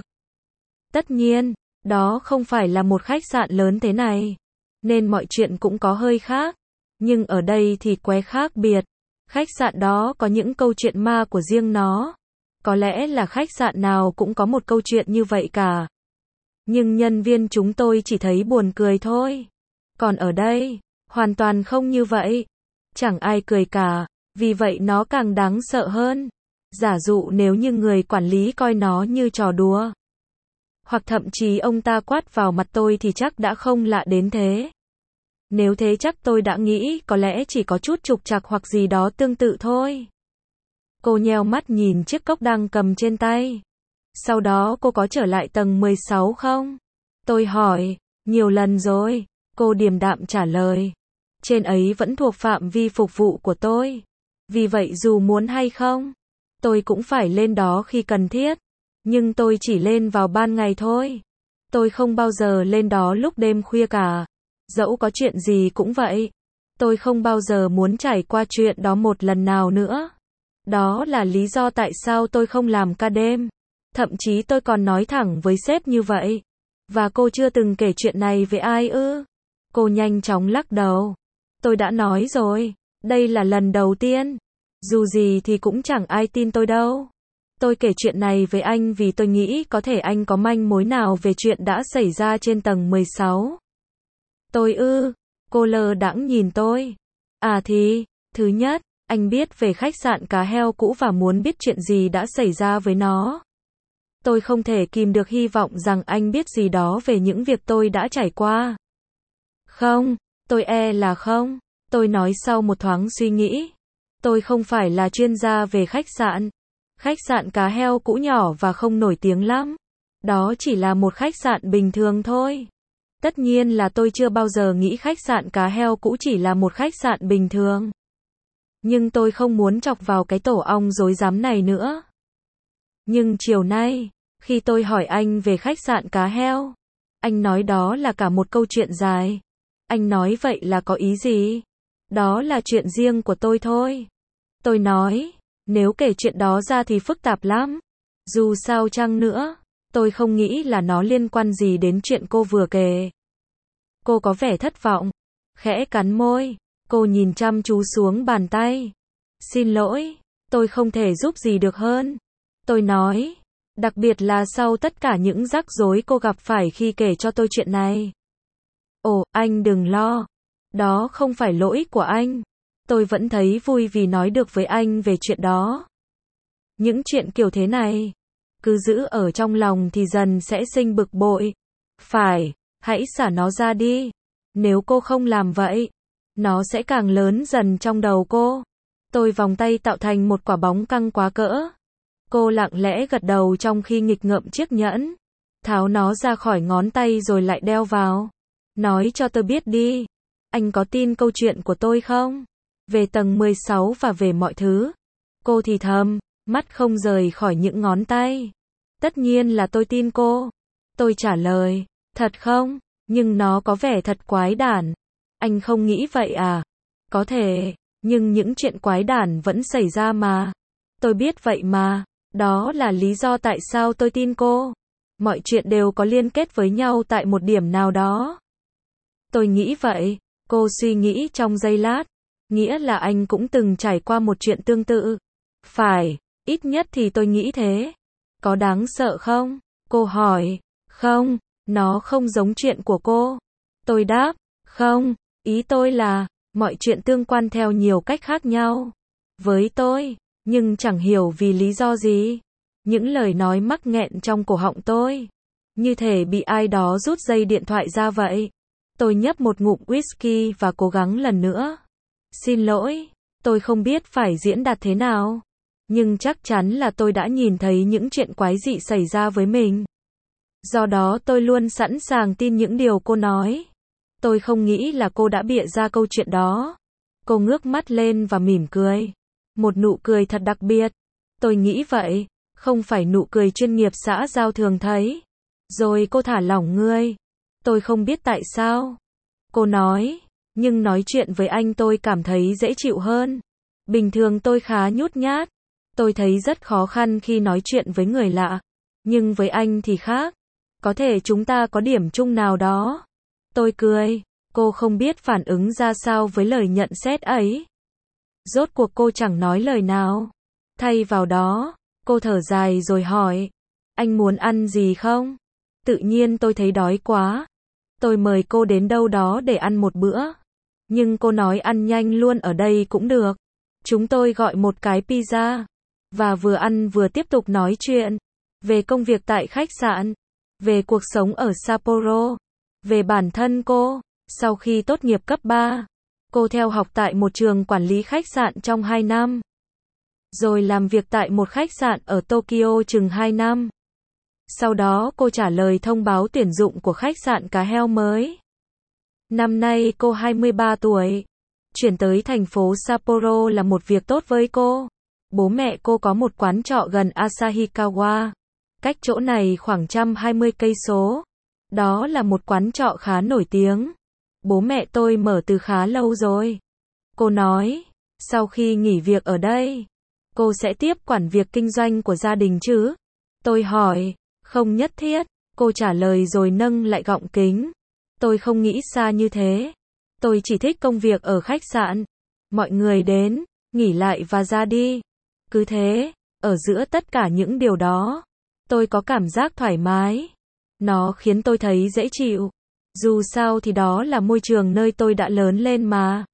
Tất nhiên, đó không phải là một khách sạn lớn thế này. Nên mọi chuyện cũng có hơi khác. Nhưng ở đây thì quá khác biệt. Khách sạn đó có những câu chuyện ma của riêng nó. Có lẽ là khách sạn nào cũng có một câu chuyện như vậy cả. Nhưng nhân viên chúng tôi chỉ thấy buồn cười thôi. Còn ở đây, hoàn toàn không như vậy. Chẳng ai cười cả. Vì vậy nó càng đáng sợ hơn. Giả dụ nếu như người quản lý coi nó như trò đùa. Hoặc thậm chí ông ta quát vào mặt tôi thì chắc đã không lạ đến thế. Nếu thế chắc tôi đã nghĩ có lẽ chỉ có chút trục trặc hoặc gì đó tương tự thôi. Cô nheo mắt nhìn chiếc cốc đang cầm trên tay. Sau đó cô có trở lại tầng mười sáu không? Tôi hỏi, nhiều lần rồi. Cô điềm đạm trả lời. Trên ấy vẫn thuộc phạm vi phục vụ của tôi. Vì vậy dù muốn hay không, tôi cũng phải lên đó khi cần thiết. Nhưng tôi chỉ lên vào ban ngày thôi. Tôi không bao giờ lên đó lúc đêm khuya cả. Dẫu có chuyện gì cũng vậy. Tôi không bao giờ muốn trải qua chuyện đó một lần nào nữa. Đó là lý do tại sao tôi không làm ca đêm. Thậm chí tôi còn nói thẳng với sếp như vậy. Và cô chưa từng kể chuyện này với ai ư? Cô nhanh chóng lắc đầu. Tôi đã nói rồi, đây là lần đầu tiên. Dù gì thì cũng chẳng ai tin tôi đâu. Tôi kể chuyện này với anh vì tôi nghĩ có thể anh có manh mối nào về chuyện đã xảy ra trên tầng mười sáu. Tôi ư, cô lơ đãng nhìn tôi. À thì, thứ nhất, anh biết về khách sạn cá heo cũ và muốn biết chuyện gì đã xảy ra với nó. Tôi không thể kìm được hy vọng rằng anh biết gì đó về những việc tôi đã trải qua. Không, tôi e là không. Tôi nói sau một thoáng suy nghĩ. Tôi không phải là chuyên gia về khách sạn. Khách sạn cá heo cũ nhỏ và không nổi tiếng lắm. Đó chỉ là một khách sạn bình thường thôi. Tất nhiên là tôi chưa bao giờ nghĩ khách sạn cá heo cũ chỉ là một khách sạn bình thường. Nhưng tôi không muốn chọc vào cái tổ ong rối rắm này nữa. Nhưng chiều nay, khi tôi hỏi anh về khách sạn cá heo, Anh nói đó là cả một câu chuyện dài. Anh nói vậy là có ý gì? Đó là chuyện riêng của tôi thôi. Tôi nói, nếu kể chuyện đó ra thì phức tạp lắm. Dù sao chăng nữa, tôi không nghĩ là nó liên quan gì đến chuyện cô vừa kể. Cô có vẻ thất vọng, khẽ cắn môi, cô nhìn chăm chú xuống bàn tay. Xin lỗi, tôi không thể giúp gì được hơn. Tôi nói, đặc biệt là sau tất cả những rắc rối cô gặp phải khi kể cho tôi chuyện này. Ồ, anh đừng lo. Đó không phải lỗi của anh. Tôi vẫn thấy vui vì nói được với anh về chuyện đó. Những chuyện kiểu thế này, cứ giữ ở trong lòng thì dần sẽ sinh bực bội. Phải, hãy xả nó ra đi. Nếu cô không làm vậy, nó sẽ càng lớn dần trong đầu cô. Tôi vòng tay tạo thành một quả bóng căng quá cỡ. Cô lặng lẽ gật đầu trong khi nghịch ngợm chiếc nhẫn. Tháo nó ra khỏi ngón tay rồi lại đeo vào. Nói cho tôi biết đi. Anh có tin câu chuyện của tôi không? Về tầng mười sáu và về mọi thứ. Cô thì thầm, mắt không rời khỏi những ngón tay. Tất nhiên là tôi tin cô. Tôi trả lời, thật không? Nhưng nó có vẻ thật quái đản. Anh không nghĩ vậy à? Có thể, nhưng những chuyện quái đản vẫn xảy ra mà. Tôi biết vậy mà. Đó là lý do tại sao tôi tin cô. Mọi chuyện đều có liên kết với nhau tại một điểm nào đó. Tôi nghĩ vậy. Cô suy nghĩ trong giây lát. Nghĩa là anh cũng từng trải qua một chuyện tương tự. Phải, ít nhất thì tôi nghĩ thế. Có đáng sợ không? Cô hỏi. Không, nó không giống chuyện của cô. Tôi đáp. Không, ý tôi là, mọi chuyện tương quan theo nhiều cách khác nhau. Với tôi, nhưng chẳng hiểu vì lý do gì. Những lời nói mắc nghẹn trong cổ họng tôi. Như thể bị ai đó rút dây điện thoại ra vậy. Tôi nhấp một ngụm whisky và cố gắng lần nữa. Xin lỗi, tôi không biết phải diễn đạt thế nào. Nhưng chắc chắn là tôi đã nhìn thấy những chuyện quái dị xảy ra với mình. Do đó tôi luôn sẵn sàng tin những điều cô nói. Tôi không nghĩ là cô đã bịa ra câu chuyện đó. Cô ngước mắt lên và mỉm cười. Một nụ cười thật đặc biệt. Tôi nghĩ vậy, không phải nụ cười chuyên nghiệp xã giao thường thấy. Rồi cô thả lỏng người. Tôi không biết tại sao. Cô nói, nhưng nói chuyện với anh tôi cảm thấy dễ chịu hơn. Bình thường tôi khá nhút nhát. Tôi thấy rất khó khăn khi nói chuyện với người lạ. Nhưng với anh thì khác. Có thể chúng ta có điểm chung nào đó. Tôi cười. Cô không biết phản ứng ra sao với lời nhận xét ấy. Rốt cuộc cô chẳng nói lời nào. Thay vào đó, cô thở dài rồi hỏi. Anh muốn ăn gì không? Tự nhiên tôi thấy đói quá. Tôi mời cô đến đâu đó để ăn một bữa. Nhưng cô nói ăn nhanh luôn ở đây cũng được. Chúng tôi gọi một cái pizza. Và vừa ăn vừa tiếp tục nói chuyện. Về công việc tại khách sạn. Về cuộc sống ở Sapporo. Về bản thân cô. Sau khi tốt nghiệp cấp ba. Cô theo học tại một trường quản lý khách sạn trong hai năm. Rồi làm việc tại một khách sạn ở Tokyo chừng hai năm. Sau đó cô trả lời thông báo tuyển dụng của khách sạn cá heo mới. Năm nay cô hai mươi ba tuổi. Chuyển tới thành phố Sapporo là một việc tốt với cô. Bố mẹ cô có một quán trọ gần Asahikawa. Cách chỗ này khoảng một trăm hai mươi cây số. Đó là một quán trọ khá nổi tiếng. Bố mẹ tôi mở từ khá lâu rồi. Cô nói, sau khi nghỉ việc ở đây, cô sẽ tiếp quản việc kinh doanh của gia đình chứ? Tôi hỏi, không nhất thiết. Cô trả lời rồi nâng lại gọng kính. Tôi không nghĩ xa như thế. Tôi chỉ thích công việc ở khách sạn. Mọi người đến, nghỉ lại và ra đi. Cứ thế, ở giữa tất cả những điều đó, tôi có cảm giác thoải mái. Nó khiến tôi thấy dễ chịu. Dù sao thì đó là môi trường nơi tôi đã lớn lên mà.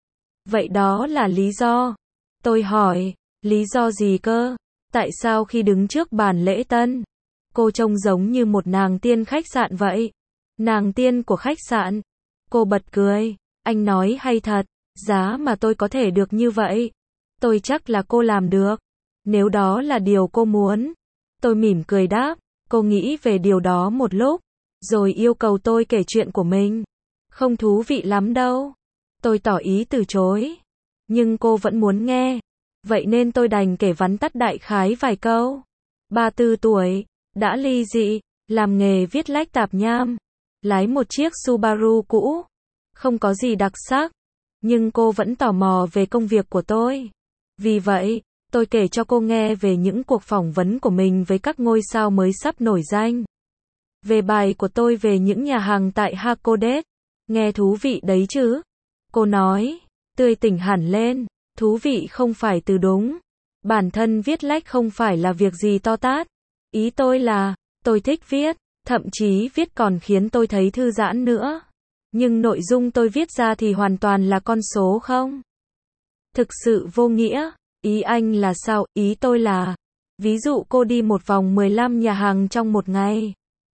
Vậy đó là lý do. Tôi hỏi, lý do gì cơ? Tại sao khi đứng trước bàn lễ tân, cô trông giống như một nàng tiên khách sạn vậy? Nàng tiên của khách sạn. Cô bật cười. Anh nói hay thật. Giá mà tôi có thể được như vậy. Tôi chắc là cô làm được. Nếu đó là điều cô muốn. Tôi mỉm cười đáp. Cô nghĩ về điều đó một lúc. Rồi yêu cầu tôi kể chuyện của mình. Không thú vị lắm đâu. Tôi tỏ ý từ chối. Nhưng cô vẫn muốn nghe. Vậy nên tôi đành kể vắn tắt đại khái vài câu. ba mươi tư tuổi. Đã ly dị. Làm nghề viết lách tạp nham. lái một chiếc Subaru cũ. Không có gì đặc sắc, nhưng cô vẫn tò mò về công việc của tôi. Vì vậy, tôi kể cho cô nghe về những cuộc phỏng vấn của mình với các ngôi sao mới sắp nổi danh. Về bài của tôi về những nhà hàng tại Hakodate. Nghe thú vị đấy chứ? Cô nói, tươi tỉnh hẳn lên. Thú vị không phải từ đúng. Bản thân viết lách không phải là việc gì to tát. Ý tôi là, tôi thích viết, thậm chí viết còn khiến tôi thấy thư giãn nữa. Nhưng nội dung tôi viết ra thì hoàn toàn là con số không. Thực sự vô nghĩa. Ý anh là sao? Ý tôi là, ví dụ cô đi một vòng mười lăm nhà hàng trong một ngày.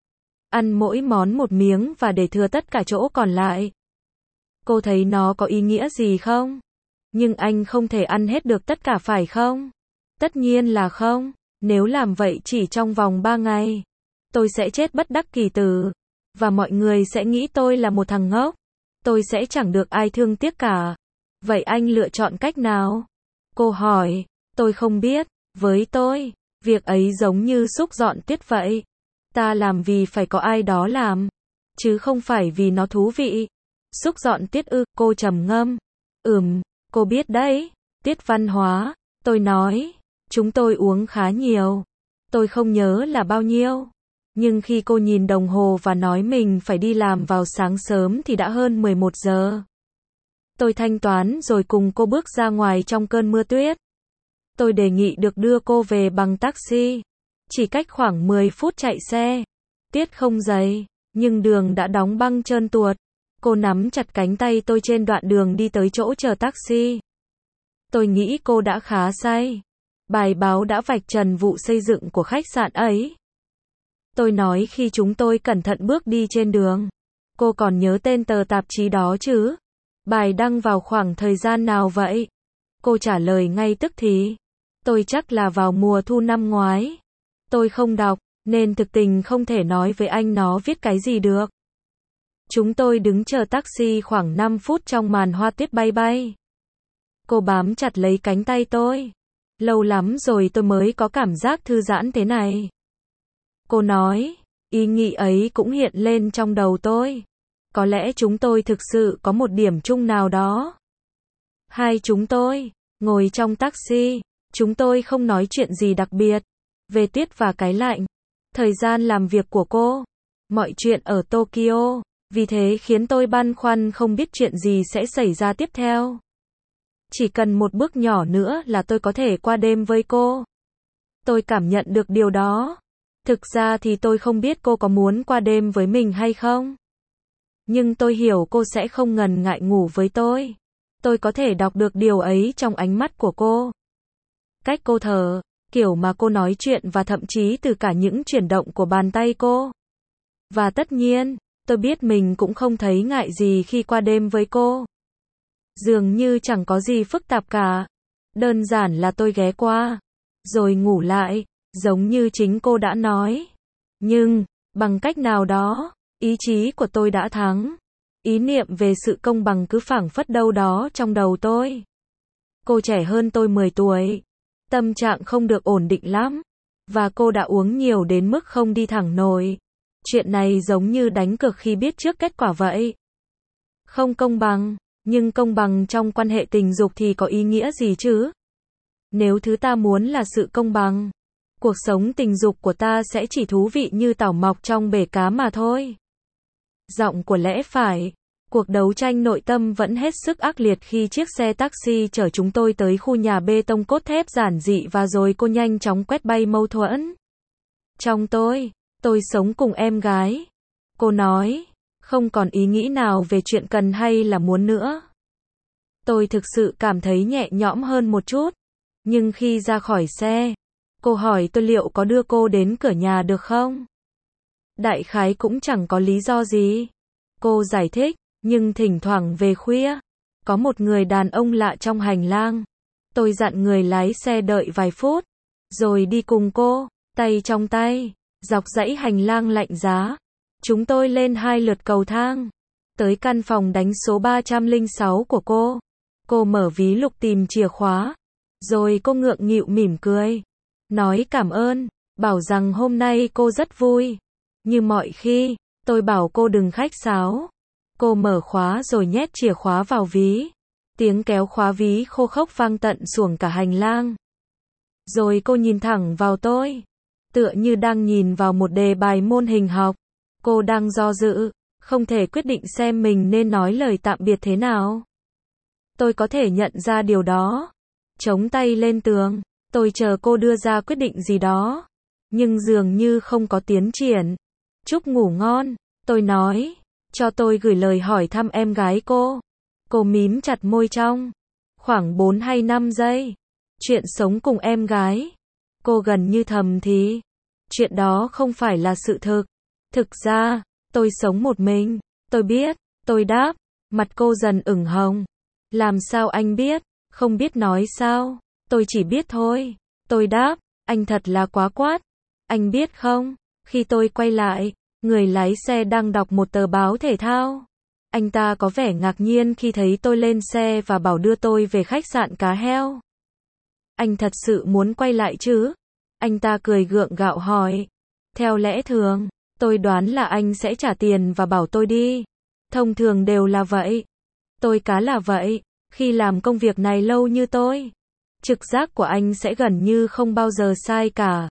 Ăn mỗi món một miếng và để thừa tất cả chỗ còn lại. Cô thấy nó có ý nghĩa gì không? Nhưng anh không thể ăn hết được tất cả phải không? Tất nhiên là không. Nếu làm vậy chỉ trong vòng ba ngày, tôi sẽ chết bất đắc kỳ tử. Và mọi người sẽ nghĩ tôi là một thằng ngốc. Tôi sẽ chẳng được ai thương tiếc cả. Vậy anh lựa chọn cách nào? Cô hỏi. Tôi không biết. Với tôi, việc ấy giống như xúc dọn tuyết vậy. Ta làm vì phải có ai đó làm, chứ không phải vì nó thú vị. Xúc dọn tuyết ư? Cô trầm ngâm. Ừm, cô biết đấy. Tiết văn hóa. Tôi nói. Chúng tôi uống khá nhiều. Tôi không nhớ là bao nhiêu. Nhưng khi cô nhìn đồng hồ và nói mình phải đi làm vào sáng sớm thì đã hơn mười một giờ. Tôi thanh toán rồi cùng cô bước ra ngoài trong cơn mưa tuyết. Tôi đề nghị được đưa cô về bằng taxi. Chỉ cách khoảng mười phút chạy xe. Tiết không dày, nhưng đường đã đóng băng trơn tuột. Cô nắm chặt cánh tay tôi trên đoạn đường đi tới chỗ chờ taxi. Tôi nghĩ cô đã khá say. Bài báo đã vạch trần vụ xây dựng của khách sạn ấy. Tôi nói khi chúng tôi cẩn thận bước đi trên đường. Cô còn nhớ tên tờ tạp chí đó chứ? Bài đăng vào khoảng thời gian nào vậy? Cô trả lời ngay tức thì. Tôi chắc là vào mùa thu năm ngoái. Tôi không đọc, nên thực tình không thể nói với anh nó viết cái gì được. Chúng tôi đứng chờ taxi khoảng năm phút trong màn hoa tuyết bay bay. Cô bám chặt lấy cánh tay tôi. Lâu lắm rồi tôi mới có cảm giác thư giãn thế này. Cô nói, ý nghĩ ấy cũng hiện lên trong đầu tôi. Có lẽ chúng tôi thực sự có một điểm chung nào đó. Hai chúng tôi, ngồi trong taxi, chúng tôi không nói chuyện gì đặc biệt. Về tuyết và cái lạnh, thời gian làm việc của cô, mọi chuyện ở Tokyo, vì thế khiến tôi băn khoăn không biết chuyện gì sẽ xảy ra tiếp theo. Chỉ cần một bước nhỏ nữa là tôi có thể qua đêm với cô. Tôi cảm nhận được điều đó. Thực ra thì tôi không biết cô có muốn qua đêm với mình hay không. Nhưng tôi hiểu cô sẽ không ngần ngại ngủ với tôi. Tôi có thể đọc được điều ấy trong ánh mắt của cô. Cách cô thở, kiểu mà cô nói chuyện và thậm chí từ cả những chuyển động của bàn tay cô. Và tất nhiên, tôi biết mình cũng không thấy ngại gì khi qua đêm với cô. Dường như chẳng có gì phức tạp cả. Đơn giản là tôi ghé qua, rồi ngủ lại, giống như chính cô đã nói. Nhưng, bằng cách nào đó, ý chí của tôi đã thắng. Ý niệm về sự công bằng cứ phảng phất đâu đó trong đầu tôi. Cô trẻ hơn tôi mười tuổi. Tâm trạng không được ổn định lắm. Và cô đã uống nhiều đến mức không đi thẳng nổi. Chuyện này giống như đánh cược khi biết trước kết quả vậy. Không công bằng, nhưng công bằng trong quan hệ tình dục thì có ý nghĩa gì chứ? Nếu thứ ta muốn là sự công bằng, cuộc sống tình dục của ta sẽ chỉ thú vị như tảo mọc trong bể cá mà thôi. Giọng của lẽ phải. Cuộc đấu tranh nội tâm vẫn hết sức ác liệt khi chiếc xe taxi chở chúng tôi tới khu nhà bê tông cốt thép giản dị và rồi cô nhanh chóng quét bay mâu thuẫn. Trong tôi, tôi sống cùng em gái. Cô nói, không còn ý nghĩ nào về chuyện cần hay là muốn nữa. Tôi thực sự cảm thấy nhẹ nhõm hơn một chút. Nhưng khi ra khỏi xe, cô hỏi tôi liệu có đưa cô đến cửa nhà được không? Đại khái cũng chẳng có lý do gì. Cô giải thích, nhưng thỉnh thoảng về khuya, có một người đàn ông lạ trong hành lang. Tôi dặn người lái xe đợi vài phút, rồi đi cùng cô, tay trong tay, dọc dãy hành lang lạnh giá. Chúng tôi lên hai lượt cầu thang, tới căn phòng đánh số ba trăm lẻ sáu của cô. Cô mở ví lục tìm chìa khóa, rồi cô ngượng nghịu mỉm cười, nói cảm ơn, bảo rằng hôm nay cô rất vui. Như mọi khi, Tôi bảo cô đừng khách sáo. Cô mở khóa rồi nhét chìa khóa vào ví. Tiếng kéo khóa ví khô khốc vang tận xuồng cả hành lang. Rồi cô nhìn thẳng vào tôi, tựa như đang nhìn vào một đề bài môn hình học. Cô đang do dự, không thể quyết định xem mình nên nói lời tạm biệt thế nào. Tôi có thể nhận ra điều đó. Chống tay lên tường, tôi chờ cô đưa ra quyết định gì đó. Nhưng dường như không có tiến triển. Chúc ngủ ngon, tôi nói. Cho tôi gửi lời hỏi thăm em gái cô. Cô mím chặt môi trong khoảng bốn hay năm giây. Chuyện sống cùng em gái. Cô gần như thầm thì. Chuyện đó không phải là sự thực. Thực ra, tôi sống một mình. Tôi biết, tôi đáp. Mặt cô dần ửng hồng. Làm sao anh biết? Không biết nói sao? Tôi chỉ biết thôi. Tôi đáp, anh thật là quá quát. Anh biết không? Khi tôi quay lại, người lái xe đang đọc một tờ báo thể thao. Anh ta có vẻ ngạc nhiên khi thấy tôi lên xe và bảo đưa tôi về khách sạn cá heo. Anh thật sự muốn quay lại chứ? Anh ta cười gượng gạo hỏi. Theo lẽ thường, tôi đoán là anh sẽ trả tiền và bảo tôi đi. Thông thường đều là vậy. Tôi cá là vậy. Khi làm công việc này lâu như tôi, trực giác của anh sẽ gần như không bao giờ sai cả.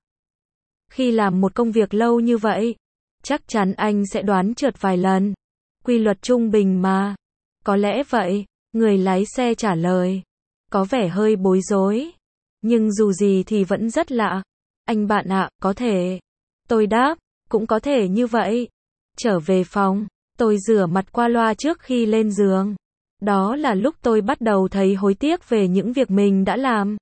Khi làm một công việc lâu như vậy, chắc chắn anh sẽ đoán trượt vài lần. Quy luật trung bình mà. Có lẽ vậy, người lái xe trả lời. Có vẻ hơi bối rối. Nhưng dù gì thì vẫn rất lạ. Anh bạn ạ, có thể. Tôi đáp, cũng có thể như vậy. Trở về phòng, tôi rửa mặt qua loa trước khi lên giường. Đó là lúc tôi bắt đầu thấy hối tiếc về những việc mình đã làm.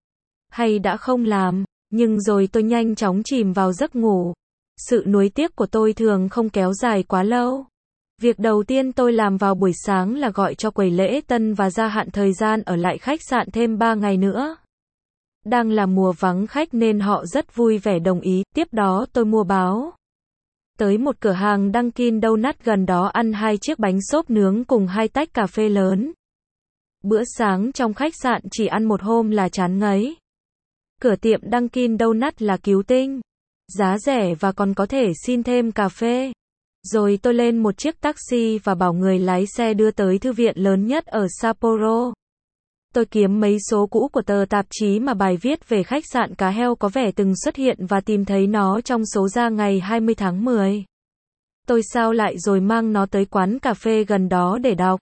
Hay đã không làm, nhưng rồi tôi nhanh chóng chìm vào giấc ngủ. Sự nuối tiếc của tôi thường không kéo dài quá lâu. Việc đầu tiên tôi làm vào buổi sáng là gọi cho quầy lễ tân và gia hạn thời gian ở lại khách sạn thêm ba ngày nữa. Đang là mùa vắng khách nên họ rất vui vẻ đồng ý. Tiếp đó tôi mua báo. Tới một cửa hàng Dunkin' Donut gần đó ăn hai chiếc bánh xốp nướng cùng hai tách cà phê lớn. Bữa sáng trong khách sạn chỉ ăn một hôm là chán ngấy. Cửa tiệm Dunkin' Donut là cứu tinh. Giá rẻ và còn có thể xin thêm cà phê. Rồi tôi lên một chiếc taxi và bảo người lái xe đưa tới thư viện lớn nhất ở Sapporo. Tôi kiếm mấy số cũ của tờ tạp chí mà bài viết về khách sạn cá heo có vẻ từng xuất hiện và tìm thấy nó trong số ra ngày hai mươi tháng mười. Tôi sao lại rồi mang nó tới quán cà phê gần đó để đọc.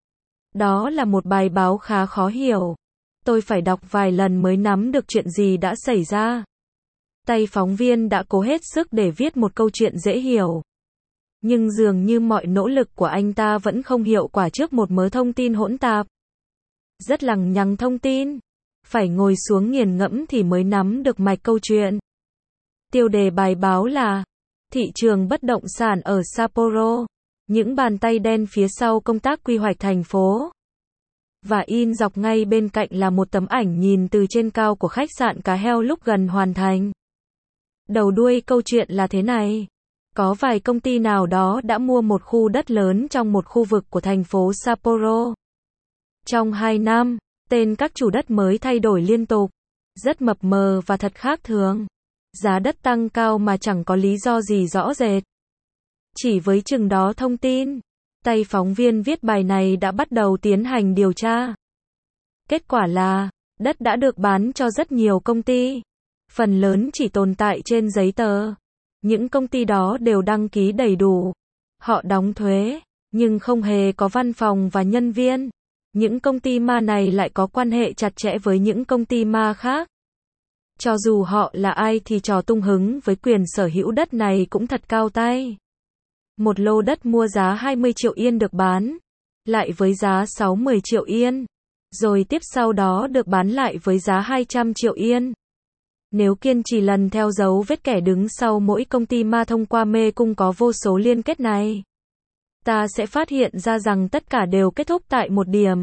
Đó là một bài báo khá khó hiểu. Tôi phải đọc vài lần mới nắm được chuyện gì đã xảy ra. Tay phóng viên đã cố hết sức để viết một câu chuyện dễ hiểu. Nhưng dường như mọi nỗ lực của anh ta vẫn không hiệu quả trước một mớ thông tin hỗn tạp. Rất lằng nhằng thông tin. Phải ngồi xuống nghiền ngẫm thì mới nắm được mạch câu chuyện. Tiêu đề bài báo là thị trường bất động sản ở Sapporo. Những bàn tay đen phía sau công tác quy hoạch thành phố. Và in dọc ngay bên cạnh là một tấm ảnh nhìn từ trên cao của khách sạn cá heo lúc gần hoàn thành. Đầu đuôi câu chuyện là thế này. Có vài công ty nào đó đã mua một khu đất lớn trong một khu vực của thành phố Sapporo. Trong hai năm, tên các chủ đất mới thay đổi liên tục. Rất mập mờ và thật khác thường. Giá đất tăng cao mà chẳng có lý do gì rõ rệt. Chỉ với chừng đó thông tin, tay phóng viên viết bài này đã bắt đầu tiến hành điều tra. Kết quả là, đất đã được bán cho rất nhiều công ty. Phần lớn chỉ tồn tại trên giấy tờ. Những công ty đó đều đăng ký đầy đủ. Họ đóng thuế, nhưng không hề có văn phòng và nhân viên. Những công ty ma này lại có quan hệ chặt chẽ với những công ty ma khác. Cho dù họ là ai thì trò tung hứng với quyền sở hữu đất này cũng thật cao tay. Một lô đất mua giá hai mươi triệu yên được bán lại với giá sáu mươi triệu yên. Rồi tiếp sau đó được bán lại với giá hai trăm triệu yên. Nếu kiên trì lần theo dấu vết kẻ đứng sau mỗi công ty ma thông qua mê cung có vô số liên kết này, ta sẽ phát hiện ra rằng tất cả đều kết thúc tại một điểm.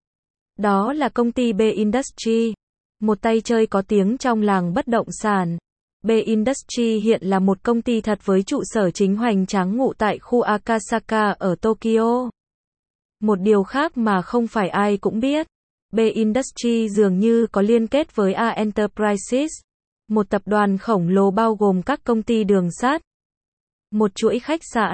Đó là công ty B Industry, một tay chơi có tiếng trong làng bất động sản. B Industry hiện là một công ty thật với trụ sở chính hoành tráng ngụ tại khu Akasaka ở Tokyo. Một điều khác mà không phải ai cũng biết, B Industry dường như có liên kết với A Enterprises, một tập đoàn khổng lồ bao gồm các công ty đường sắt, một chuỗi khách sạn,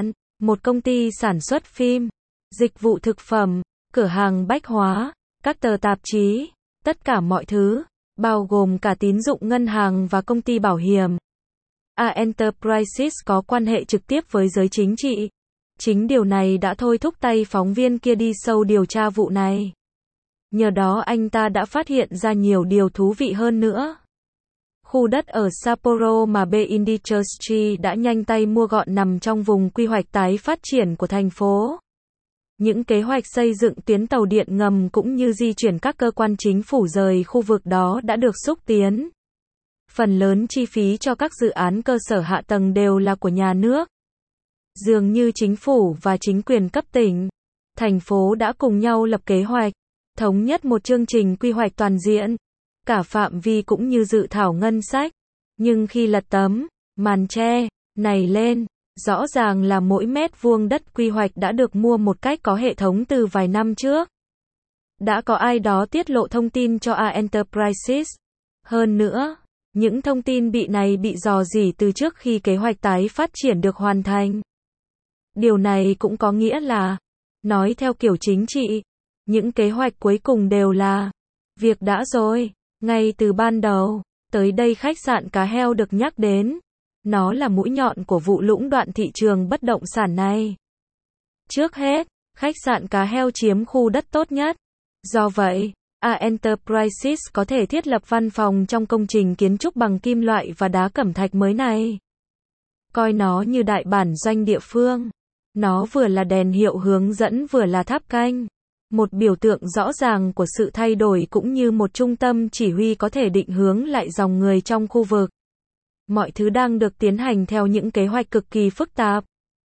một công ty sản xuất phim, dịch vụ thực phẩm, cửa hàng bách hóa, các tờ tạp chí, tất cả mọi thứ, bao gồm cả tín dụng ngân hàng và công ty bảo hiểm. A Enterprises có quan hệ trực tiếp với giới chính trị. Chính điều này đã thôi thúc tay phóng viên kia đi sâu điều tra vụ này. Nhờ đó anh ta đã phát hiện ra nhiều điều thú vị hơn nữa. Khu đất ở Sapporo mà B Industry đã nhanh tay mua gọn nằm trong vùng quy hoạch tái phát triển của thành phố. Những kế hoạch xây dựng tuyến tàu điện ngầm cũng như di chuyển các cơ quan chính phủ rời khu vực đó đã được xúc tiến. Phần lớn chi phí cho các dự án cơ sở hạ tầng đều là của nhà nước. Dường như chính phủ và chính quyền cấp tỉnh, thành phố đã cùng nhau lập kế hoạch, thống nhất một chương trình quy hoạch toàn diện, cả phạm vi cũng như dự thảo ngân sách. Nhưng khi lật tấm màn che này lên, rõ ràng là mỗi mét vuông đất quy hoạch đã được mua một cách có hệ thống từ vài năm trước. Đã có ai đó tiết lộ thông tin cho A Enterprises. Hơn nữa, những thông tin bị này bị rò rỉ từ trước khi kế hoạch tái phát triển được hoàn thành. Điều này cũng có nghĩa là, nói theo kiểu chính trị, những kế hoạch cuối cùng đều là việc đã rồi, ngay từ ban đầu. Tới đây khách sạn Cá Heo được nhắc đến. Nó là mũi nhọn của vụ lũng đoạn thị trường bất động sản này. Trước hết, khách sạn Cá Heo chiếm khu đất tốt nhất. Do vậy, A Enterprises có thể thiết lập văn phòng trong công trình kiến trúc bằng kim loại và đá cẩm thạch mới này. Coi nó như đại bản doanh địa phương. Nó vừa là đèn hiệu hướng dẫn vừa là tháp canh. Một biểu tượng rõ ràng của sự thay đổi cũng như một trung tâm chỉ huy có thể định hướng lại dòng người trong khu vực. Mọi thứ đang được tiến hành theo những kế hoạch cực kỳ phức tạp.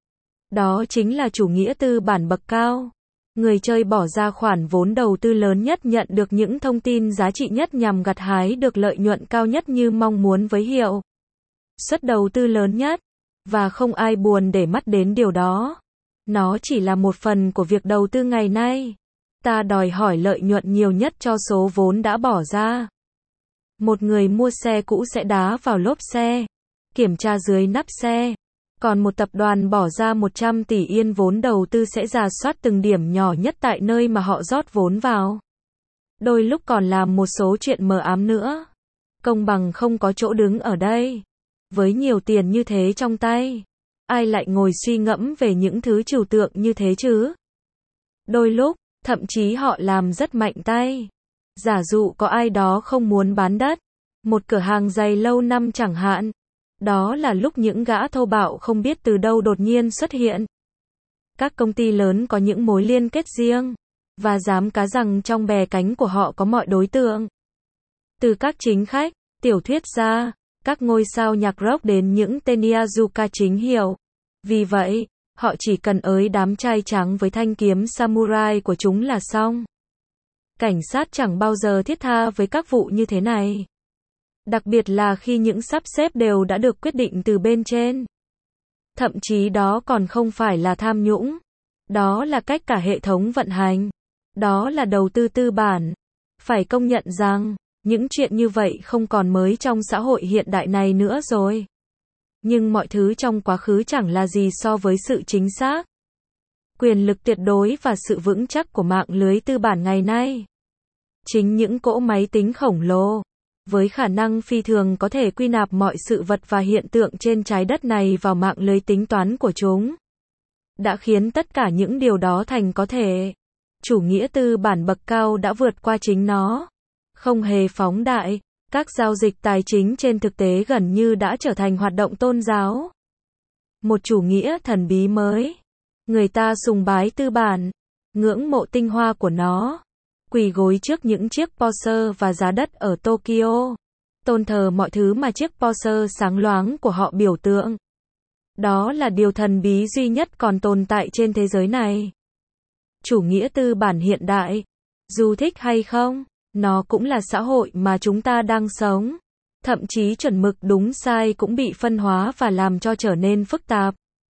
Đó chính là chủ nghĩa tư bản bậc cao. Người chơi bỏ ra khoản vốn đầu tư lớn nhất nhận được những thông tin giá trị nhất nhằm gặt hái được lợi nhuận cao nhất như mong muốn với hiệu suất đầu tư lớn nhất. Và không ai buồn để mắt đến điều đó. Nó chỉ là một phần của việc đầu tư ngày nay. Ta đòi hỏi lợi nhuận nhiều nhất cho số vốn đã bỏ ra. Một người mua xe cũ sẽ đá vào lốp xe, kiểm tra dưới nắp xe. Còn một tập đoàn bỏ ra một trăm tỷ yên vốn đầu tư sẽ rà soát từng điểm nhỏ nhất tại nơi mà họ rót vốn vào. Đôi lúc còn làm một số chuyện mờ ám nữa. Công bằng không có chỗ đứng ở đây. Với nhiều tiền như thế trong tay, ai lại ngồi suy ngẫm về những thứ trừu tượng như thế chứ? Đôi lúc, thậm chí họ làm rất mạnh tay. Giả dụ có ai đó không muốn bán đất, một cửa hàng giày lâu năm chẳng hạn. Đó là lúc những gã thô bạo không biết từ đâu đột nhiên xuất hiện. Các công ty lớn có những mối liên kết riêng, và dám cá rằng trong bè cánh của họ có mọi đối tượng. Từ các chính khách, tiểu thuyết gia, các ngôi sao nhạc rock đến những tên Yakuza chính hiệu. Vì vậy, họ chỉ cần ới đám trai trắng với thanh kiếm samurai của chúng là xong. Cảnh sát chẳng bao giờ thiết tha với các vụ như thế này. Đặc biệt là khi những sắp xếp đều đã được quyết định từ bên trên. Thậm chí đó còn không phải là tham nhũng. Đó là cách cả hệ thống vận hành. Đó là đầu tư tư bản. Phải công nhận rằng, những chuyện như vậy không còn mới trong xã hội hiện đại này nữa rồi. Nhưng mọi thứ trong quá khứ chẳng là gì so với sự chính xác, quyền lực tuyệt đối và sự vững chắc của mạng lưới tư bản ngày nay. Chính những cỗ máy tính khổng lồ, với khả năng phi thường có thể quy nạp mọi sự vật và hiện tượng trên trái đất này vào mạng lưới tính toán của chúng, đã khiến tất cả những điều đó thành có thể. Chủ nghĩa tư bản bậc cao đã vượt qua chính nó. Không hề phóng đại, các giao dịch tài chính trên thực tế gần như đã trở thành hoạt động tôn giáo. Một chủ nghĩa thần bí mới. Người ta sùng bái tư bản, ngưỡng mộ tinh hoa của nó, quỳ gối trước những chiếc Porsche và giá đất ở Tokyo, tôn thờ mọi thứ mà chiếc Porsche sáng loáng của họ biểu tượng. Đó là điều thần bí duy nhất còn tồn tại trên thế giới này. Chủ nghĩa tư bản hiện đại, dù thích hay không, nó cũng là xã hội mà chúng ta đang sống. Thậm chí chuẩn mực đúng sai cũng bị phân hóa và làm cho trở nên phức tạp.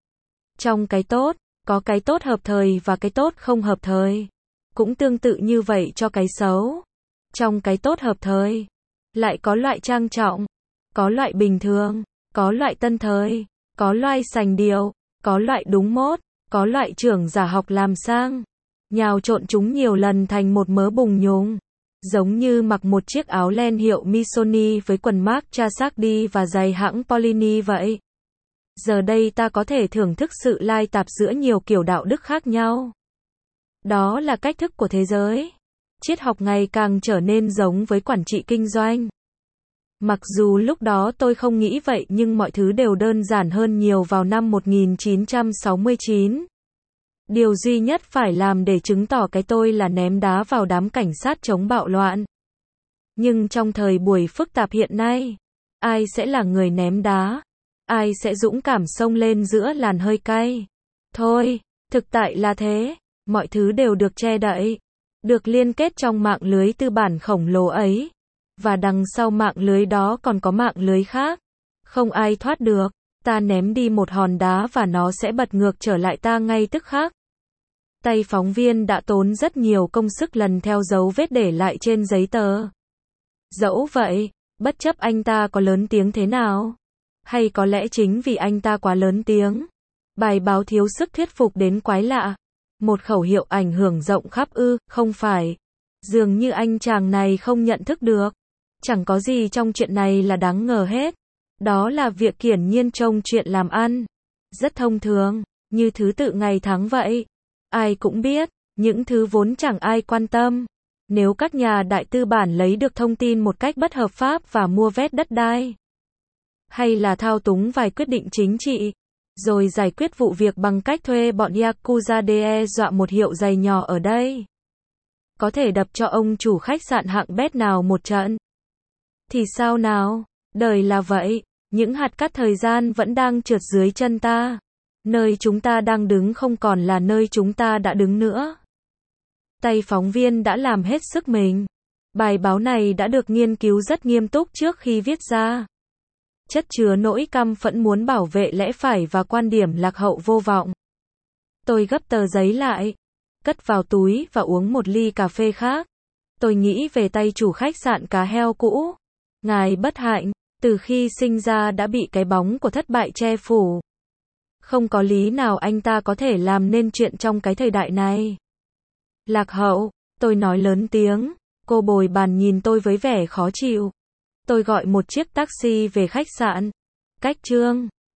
Trong cái tốt, có cái tốt hợp thời và cái tốt không hợp thời. Cũng tương tự như vậy cho cái xấu. Trong cái tốt hợp thời, lại có loại trang trọng, có loại bình thường, có loại tân thời, có loại sành điệu, có loại đúng mốt, có loại trưởng giả học làm sang, nhào trộn chúng nhiều lần thành một mớ bùng nhùng. Giống như mặc một chiếc áo len hiệu Missoni với quần mác Chasakdi và giày hãng Polini vậy. Giờ đây ta có thể thưởng thức sự lai tạp giữa nhiều kiểu đạo đức khác nhau. Đó là cách thức của thế giới. Triết học ngày càng trở nên giống với quản trị kinh doanh. Mặc dù lúc đó tôi không nghĩ vậy nhưng mọi thứ đều đơn giản hơn nhiều vào năm một nghìn chín trăm sáu mươi chín. Điều duy nhất phải làm để chứng tỏ cái tôi là ném đá vào đám cảnh sát chống bạo loạn. Nhưng trong thời buổi phức tạp hiện nay, ai sẽ là người ném đá? Ai sẽ dũng cảm xông lên giữa làn hơi cay? Thôi, thực tại là thế, mọi thứ đều được che đậy, được liên kết trong mạng lưới tư bản khổng lồ ấy. Và đằng sau mạng lưới đó còn có mạng lưới khác. Không ai thoát được. Ta ném đi một hòn đá và nó sẽ bật ngược trở lại ta ngay tức khắc. Tay phóng viên đã tốn rất nhiều công sức lần theo dấu vết để lại trên giấy tờ. Dẫu vậy, bất chấp anh ta có lớn tiếng thế nào, hay có lẽ chính vì anh ta quá lớn tiếng, bài báo thiếu sức thuyết phục đến quái lạ. Một khẩu hiệu ảnh hưởng rộng khắp ư, không phải. Dường như anh chàng này không nhận thức được. Chẳng có gì trong chuyện này là đáng ngờ hết. Đó là việc kiển nhiên trông chuyện làm ăn. Rất thông thường, như thứ tự ngày tháng vậy. Ai cũng biết, những thứ vốn chẳng ai quan tâm. Nếu các nhà đại tư bản lấy được thông tin một cách bất hợp pháp và mua vét đất đai, hay là thao túng vài quyết định chính trị, rồi giải quyết vụ việc bằng cách thuê bọn Yakuza đe dọa một hiệu giày nhỏ ở đây, có thể đập cho ông chủ khách sạn hạng bét nào một trận. Thì sao nào? Đời là vậy, những hạt cát thời gian vẫn đang trượt dưới chân ta. Nơi chúng ta đang đứng không còn là nơi chúng ta đã đứng nữa. Tay phóng viên đã làm hết sức mình. Bài báo này đã được nghiên cứu rất nghiêm túc trước khi viết ra. Chất chứa nỗi căm phẫn muốn bảo vệ lẽ phải và quan điểm lạc hậu vô vọng. Tôi gấp tờ giấy lại, cất vào túi và uống một ly cà phê khác. Tôi nghĩ về tay chủ khách sạn cá heo cũ. Ngài bất hạnh, từ khi sinh ra đã bị cái bóng của thất bại che phủ. Không có lý nào anh ta có thể làm nên chuyện trong cái thời đại này. Lạc hậu, tôi nói lớn tiếng. Cô bồi bàn nhìn tôi với vẻ khó chịu. Tôi gọi một chiếc taxi về khách sạn. Cách Trương